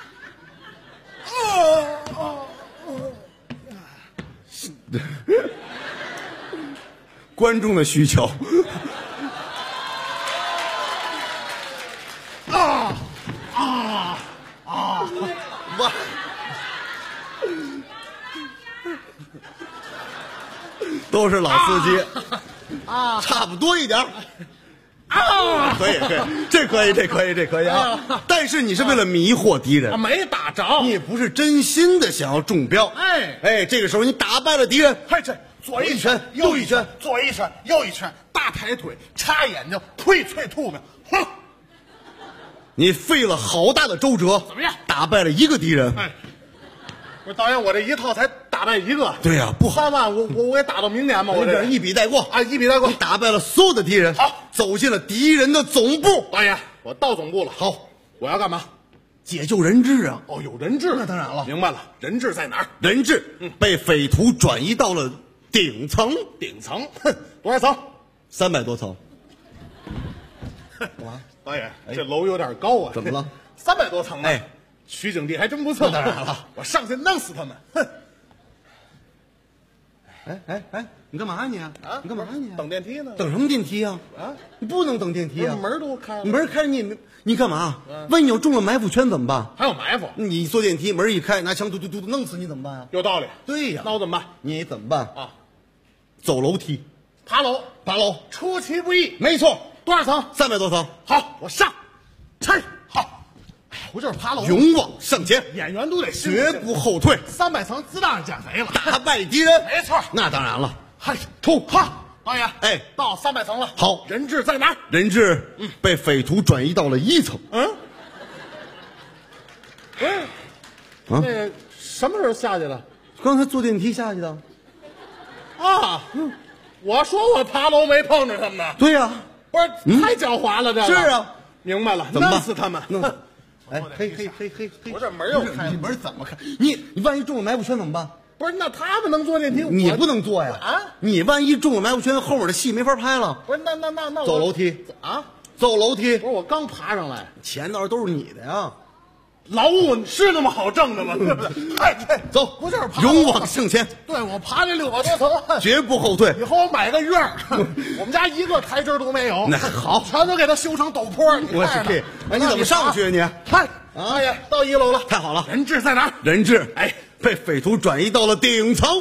观众的需求。我都是老司机差不多一点可以，这可以啊！但是你是为了迷惑敌人， 没打着， 你不是真心的想要中标。这个时候你打败了敌人， 这左一拳右一拳，左一拳右一拳，大抬腿插眼睛，呸啐吐沫，哼！ 你费了好大的周折， 怎么样？ 打败了一个敌人。 不是导演，我这一套才打败一个。 对呀，不好。 3万，我给打到明年嘛，我这一笔带过啊，一笔带过。 你打败了所有的敌人， 好， 走进了敌人的总部。 导演，我到总部了。 好， 我要干嘛？ 解救人质啊！ 哦，有人质， 那当然了。 明白了，人质在哪儿？ 人质被匪徒转移到了顶层。 顶层，多少层 ？300多层。 导演，这楼有点高啊。 怎么了 ？300多层呢？取景地还真不错。 当然了， 我上去弄死他们！哼！ 你干嘛你？你干嘛你？ 等电梯呢？ 等什么电梯啊？你不能等电梯啊！ 门都开了。 门开你干嘛？万一你要中了埋伏圈怎么办？ 还有埋伏？ 你坐电梯门一开，拿枪嘟嘟嘟弄死你怎么办啊？ 有道理。 对呀。 那我怎么办？ 你怎么办啊？走楼梯， 爬楼，出其不意。 没错。 多少层 ？300多层。 好，我上。好，不就是爬楼？ 勇往向前， 演员都得绝不后退。 300层自当然减肥了， 打败敌人。 没错， 那当然了。 出导演，到300层了。 好， 人质在哪儿？ 人质被匪徒转移到了1层。 那什么时候下去的？ 刚才坐电梯下去的。 我说我爬楼没碰着他们呢。 对呀， 不是太狡猾了，这是啊， 明白了， 怎么弄死他们。 弄死。哎，嘿， 我这门又开， 门怎么开？你万一中了埋伏圈怎么办？ 不是，那他们能坐电梯， 你不能坐呀！ 啊， 你万一中了埋伏圈，后面的戏没法拍了。 不是，那走楼梯啊， 走楼梯。 不是，我刚爬上来， 钱倒是都是你的呀。 劳务是那么好挣的吗？对不对？哎， 走， 不就是爬勇往向前。 对，我爬这600多层， 绝不后退。 以后我买个院儿，我们家一个台阶都没有。 那好， 全都给它修成陡坡。 我去，哎，你怎么上去啊你？ 嗨，哎呀，到1楼了， 太好了。 人质在哪儿？ 人质，哎，被匪徒转移到了顶层。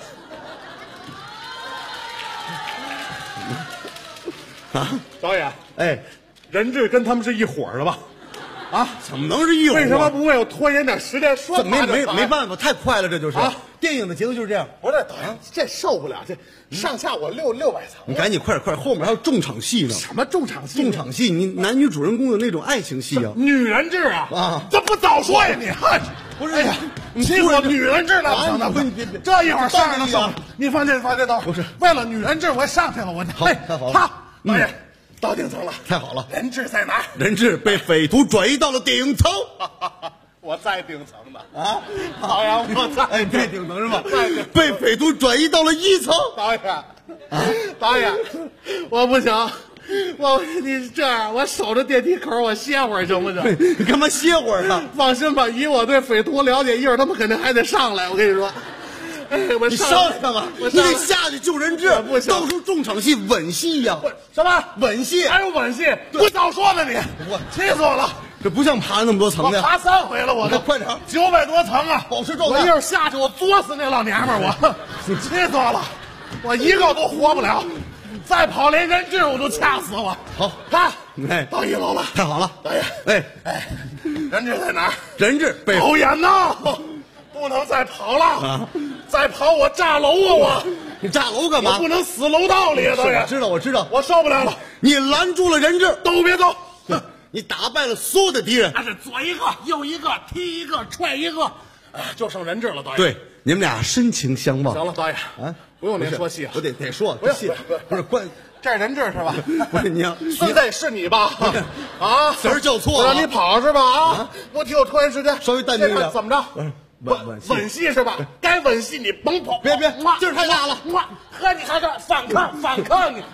啊， 导演， 哎， 人质跟他们是一伙的吧？啊， 怎么能是一伙？ 为什么不为我拖延点时间说？ 没办法，太快了，这就是啊。电影的节奏就是这样。 不是导演，这受不了，这上下我600层。 你赶紧快，后面还有重场戏呢。 什么重场戏？ 重场戏，你男女主人公的那种爱情戏啊。 女人质啊！ 啊， 这不早说呀你？不是，哎呀，你欺负我女人质了！别，这一会儿上来了受。你放这刀。不是，为了女人质，我上去了，我好，太好了。 导演。到顶层了， 太好了！ 人质在哪儿？ 人质被匪徒转移到了顶层。 我在顶层呢啊！导演，我在在顶层是吧？被匪徒转移到了1层。 导演，我不行，你这样，我守着电梯口，我歇会儿行不行？ 你干嘛歇会儿呢？ 放心吧，以我对匪徒了解，一会儿他们肯定还得上来。我跟你说。 你上来干嘛？你得下去救人质，不行，到时候重场戏吻戏呀！ 什么吻戏？ 还有吻戏？不早说呢你！我气死我了！ 这不像爬那么多层的。 我爬3回了，我这快点 ，900多层啊！ 保持状态。 我一会儿下去，我作死那老娘们儿！我气死我了！我一个都活不了，再跑连人质我都掐死我！ 好， 看， 哎， 到1楼了， 太好了！ 导演，哎，人质在哪儿？ 人质被导演呐！不能再跑了啊！再跑我炸楼啊！我你炸楼干嘛？ 我不能死楼道里啊！导演， 我知道， 我受不了了！ 你拦住了人质， 都别走！ 你打败了所有的敌人。 那是左一个，右一个，踢一个，踹一个，就剩人质了。导演， 对，你们俩深情相望。 行了，导演啊，不用您说戏啊， 我得说， 不是关。 这人质是吧？ 不是你要， 现在是你吧？啊， 词儿叫错了， 让你跑是吧？啊，不替我拖延时间， 稍微淡定一点。 怎么着？吻戏是吧？该吻戏你甭跑， 别，劲儿太大了！ 呵，你还这反抗你！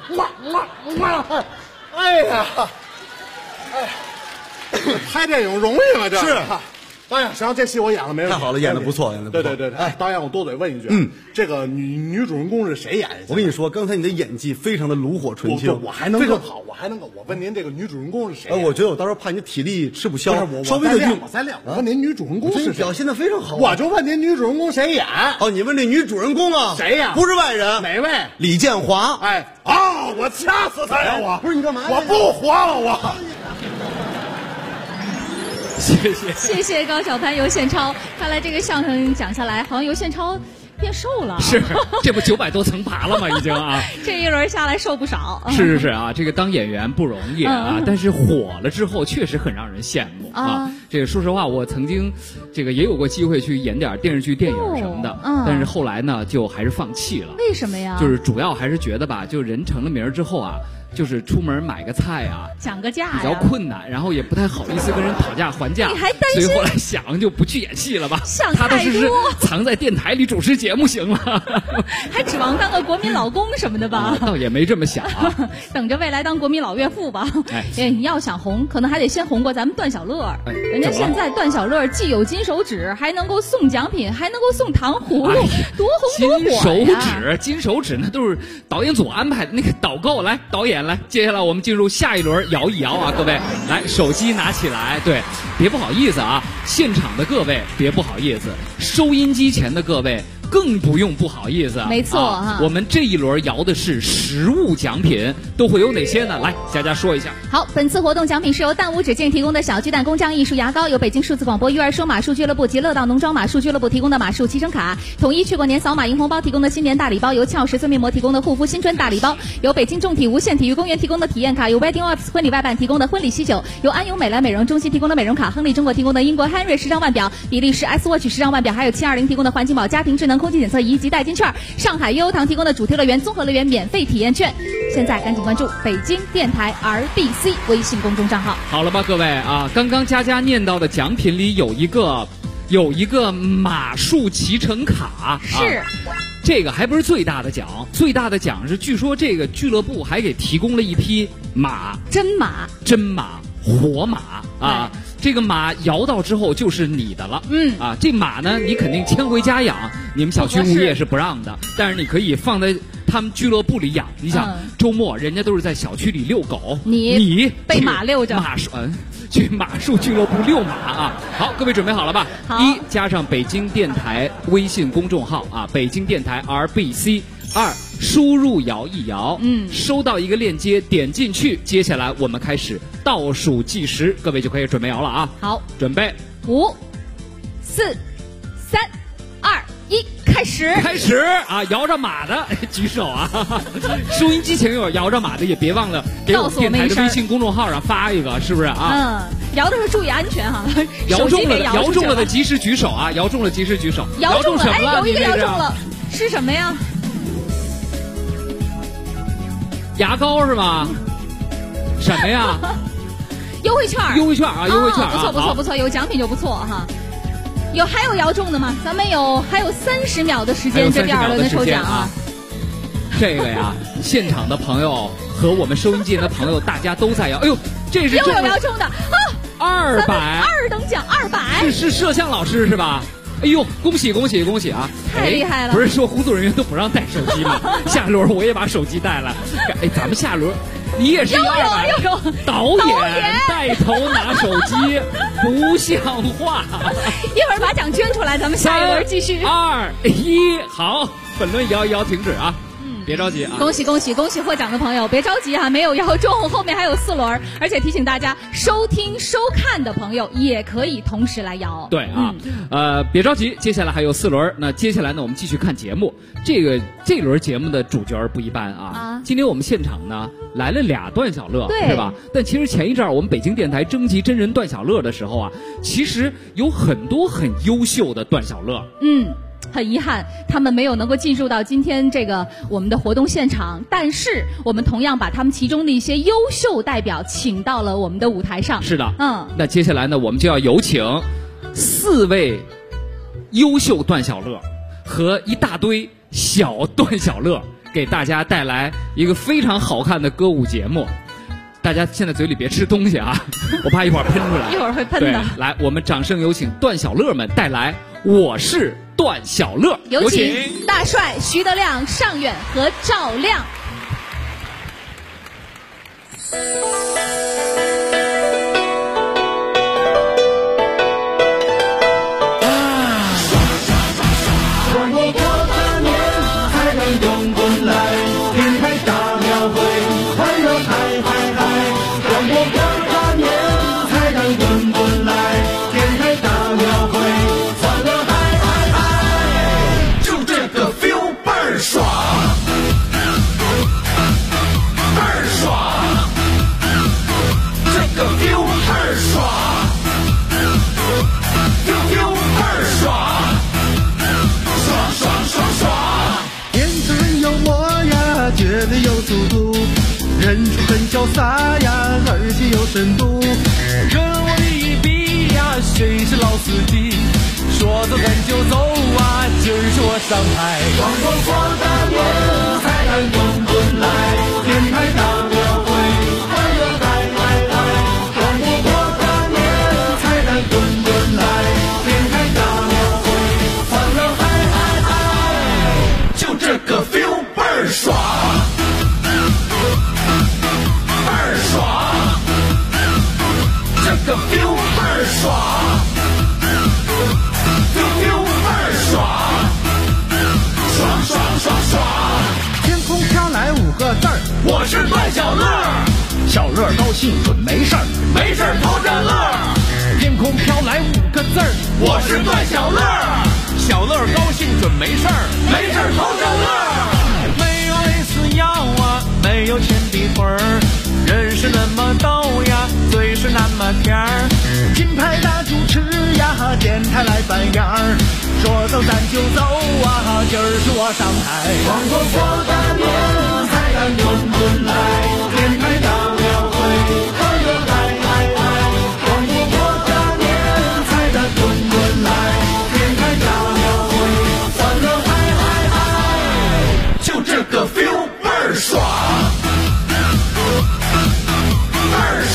哎呀，拍电影容易吗？这是。 导演，实际上这戏我演了没问题， 太好了，演的不错， 对。哎，导演，我多嘴问一句，这个女主人公是谁演的？ 我跟你说，刚才你的演技非常的炉火纯青， 我还能更好，我问您，这个女主人公是谁？ 我觉得我到时候怕你体力吃不消，稍微的我再练。我问您，女主人公是谁？ 表现的非常好。 我就问您，女主人公谁演？ 哦，你问这女主人公啊？ 谁呀？ 不是外人， 哪位？ 李建华。 哎，我掐死他呀！我不是你干嘛？ 我不活了，我。 谢谢高晓攀、尤宪超。看来这个相声讲下来，好像尤宪超变瘦了。 是，这不900多层爬了吗？已经啊， 这一轮下来瘦不少。 是啊，这个当演员不容易啊，但是火了之后确实很让人羡慕啊。这个说实话，我曾经这个也有过机会去演点电视剧、电影什么的，但是后来呢，就还是放弃了。 为什么呀？ 就是主要还是觉得吧，就人成了名之后啊。就是出门买个菜啊， 讲个价比较困难，然后也不太好意思跟人讨价还价。 你还担心？ 所以后来想就不去演戏了吧， 想踏踏实实藏在电台里主持节目行了。 还指望当个国民老公什么的吧？ 倒也没这么想啊， 等着未来当国民老岳父吧。你要想红，可能还得先红过咱们段小乐。人家现在段小乐既有金手指，还能够送奖品，还能够送糖葫芦，多红多火呀！ 金手指那都是导演组安排的。那个导购来，导演来，接下来我们进入下一轮摇一摇啊，各位来，手机拿起来，对，别不好意思啊，现场的各位别不好意思，收音机前的各位更不用不好意思。 没错啊， 我们这一轮摇的是实物奖品，都会有哪些呢？来，佳佳说一下。 好，本次活动奖品是由蛋无止境提供的小巨蛋工匠艺术牙膏，由北京数字广播育儿说马术俱乐部及乐道农庄马术俱乐部提供的马术骑乘卡，统一去过年扫码赢红包提供的新年大礼包，由俏石尊面膜提供的护肤新春大礼包，由北京众体无限体育公园提供的体验卡，由 Wedding Office 婚礼外办提供的婚礼喜酒，由安永美莱美容中心提供的美容卡，亨利中国提供的英国 Henry 时尚腕表，比利时 S Watch 时尚腕表，还有720提供的环境宝家庭智能空气检测仪及代金券，上海优堂提供的主题乐园、综合乐园免费体验券。现在赶紧关注北京电台 RBC 微信公众账号。 好了吧，各位啊，刚刚佳佳念到的奖品里有一个马术骑乘卡， 是。 这个还不是最大的奖，最大的奖是据说这个俱乐部还给提供了一匹马， 真马， 活马啊！这个马摇到之后就是你的了，这马呢你肯定牵回家养，你们小区物业是不让的，但是你可以放在他们俱乐部里养。你想，周末人家都是在小区里遛狗，你被马遛着， 去马术俱乐部遛马啊！好，各位准备好了吧？1加上北京电台微信公众号啊，北京电台 RBC。2输入摇一摇，收到一个链接，点进去，接下来我们开始倒数计时，各位就可以准备摇了啊！ 好， 准备 5、4、3、2、1，开始啊！摇着马的举手啊！收音机前有摇着马的，也别忘了给我们电台的微信公众号上发一个，是不是啊？ 摇的时候注意安全哈！ 摇中了的及时举手啊！摇中了及时举手。 摇中什么了？ 有一个摇中了，是什么呀？ 牙膏是吗？什么呀？ 优惠券啊！ 优惠券不错，有奖品就不错哈。还有摇中的吗？咱们还有30秒的时间，这第2轮的抽奖啊。 这个呀，现场的朋友和我们收音机的朋友，大家都在摇。哎呦，这是又有摇中的啊 ！200，2 等奖200， 是摄像老师是吧？哎呦，恭喜啊！ 太厉害了！ 不是说工作人员都不让带手机吗？下轮我也把手机带了。咱们下轮你也是200，导演带头拿手机，不像话！ 一会儿把奖捐出来，咱们下一轮继续。 3、2、1，好，本轮摇一摇停止啊！别着急啊！ 恭喜获奖的朋友，别着急啊，没有摇中，后面还有4轮，而且提醒大家，收听收看的朋友也可以同时来摇。 对啊，别着急，接下来还有4轮。那接下来呢，我们继续看节目。这轮节目的主角不一般啊！今天我们现场呢来了2段小乐，是吧？但其实前一阵我们北京电台征集真人段小乐的时候啊，其实有很多很优秀的段小乐。 很遗憾，他们没有能够进入到今天这个我们的活动现场，但是我们同样把他们其中的一些优秀代表请到了我们的舞台上。 是的，那接下来呢，我们就要有请4位优秀段小乐和一大堆小段小乐，给大家带来一个非常好看的歌舞节目。大家现在嘴里别吃东西啊，我怕一会儿喷出来。 一会儿会喷的。 来，我们掌声有请段小乐们带来我是段小乐， 有请大帅、徐德亮、尚远和赵亮。 绝对有速度，人畜很潇洒呀，而且有深度。跟我一比呀，谁是老司机？说走咱就走啊，今儿是我上台。广播过大年，彩蛋滚滚来，电台大庙会，欢乐嗨嗨嗨。广播过大年，彩蛋滚滚来，电台大庙会，欢乐嗨嗨嗨。就这个 feel 倍儿爽。这个 feel 倍儿爽 ，feel 倍儿爽，爽爽爽爽。天空飘来5个字儿，我是段小乐，小乐高兴准没事儿，没事儿偷着乐。天空飘来5个字儿，我是段小乐，小乐高兴准没事儿，没事儿偷着乐。没有蕾丝腰啊，没有铅笔腿儿。人是那么逗呀，嘴是那么甜儿，金牌大主持呀， 电台来扮演儿，说走咱就走啊，今儿是我上台。 广播过大年，彩蛋滚滚来，电台大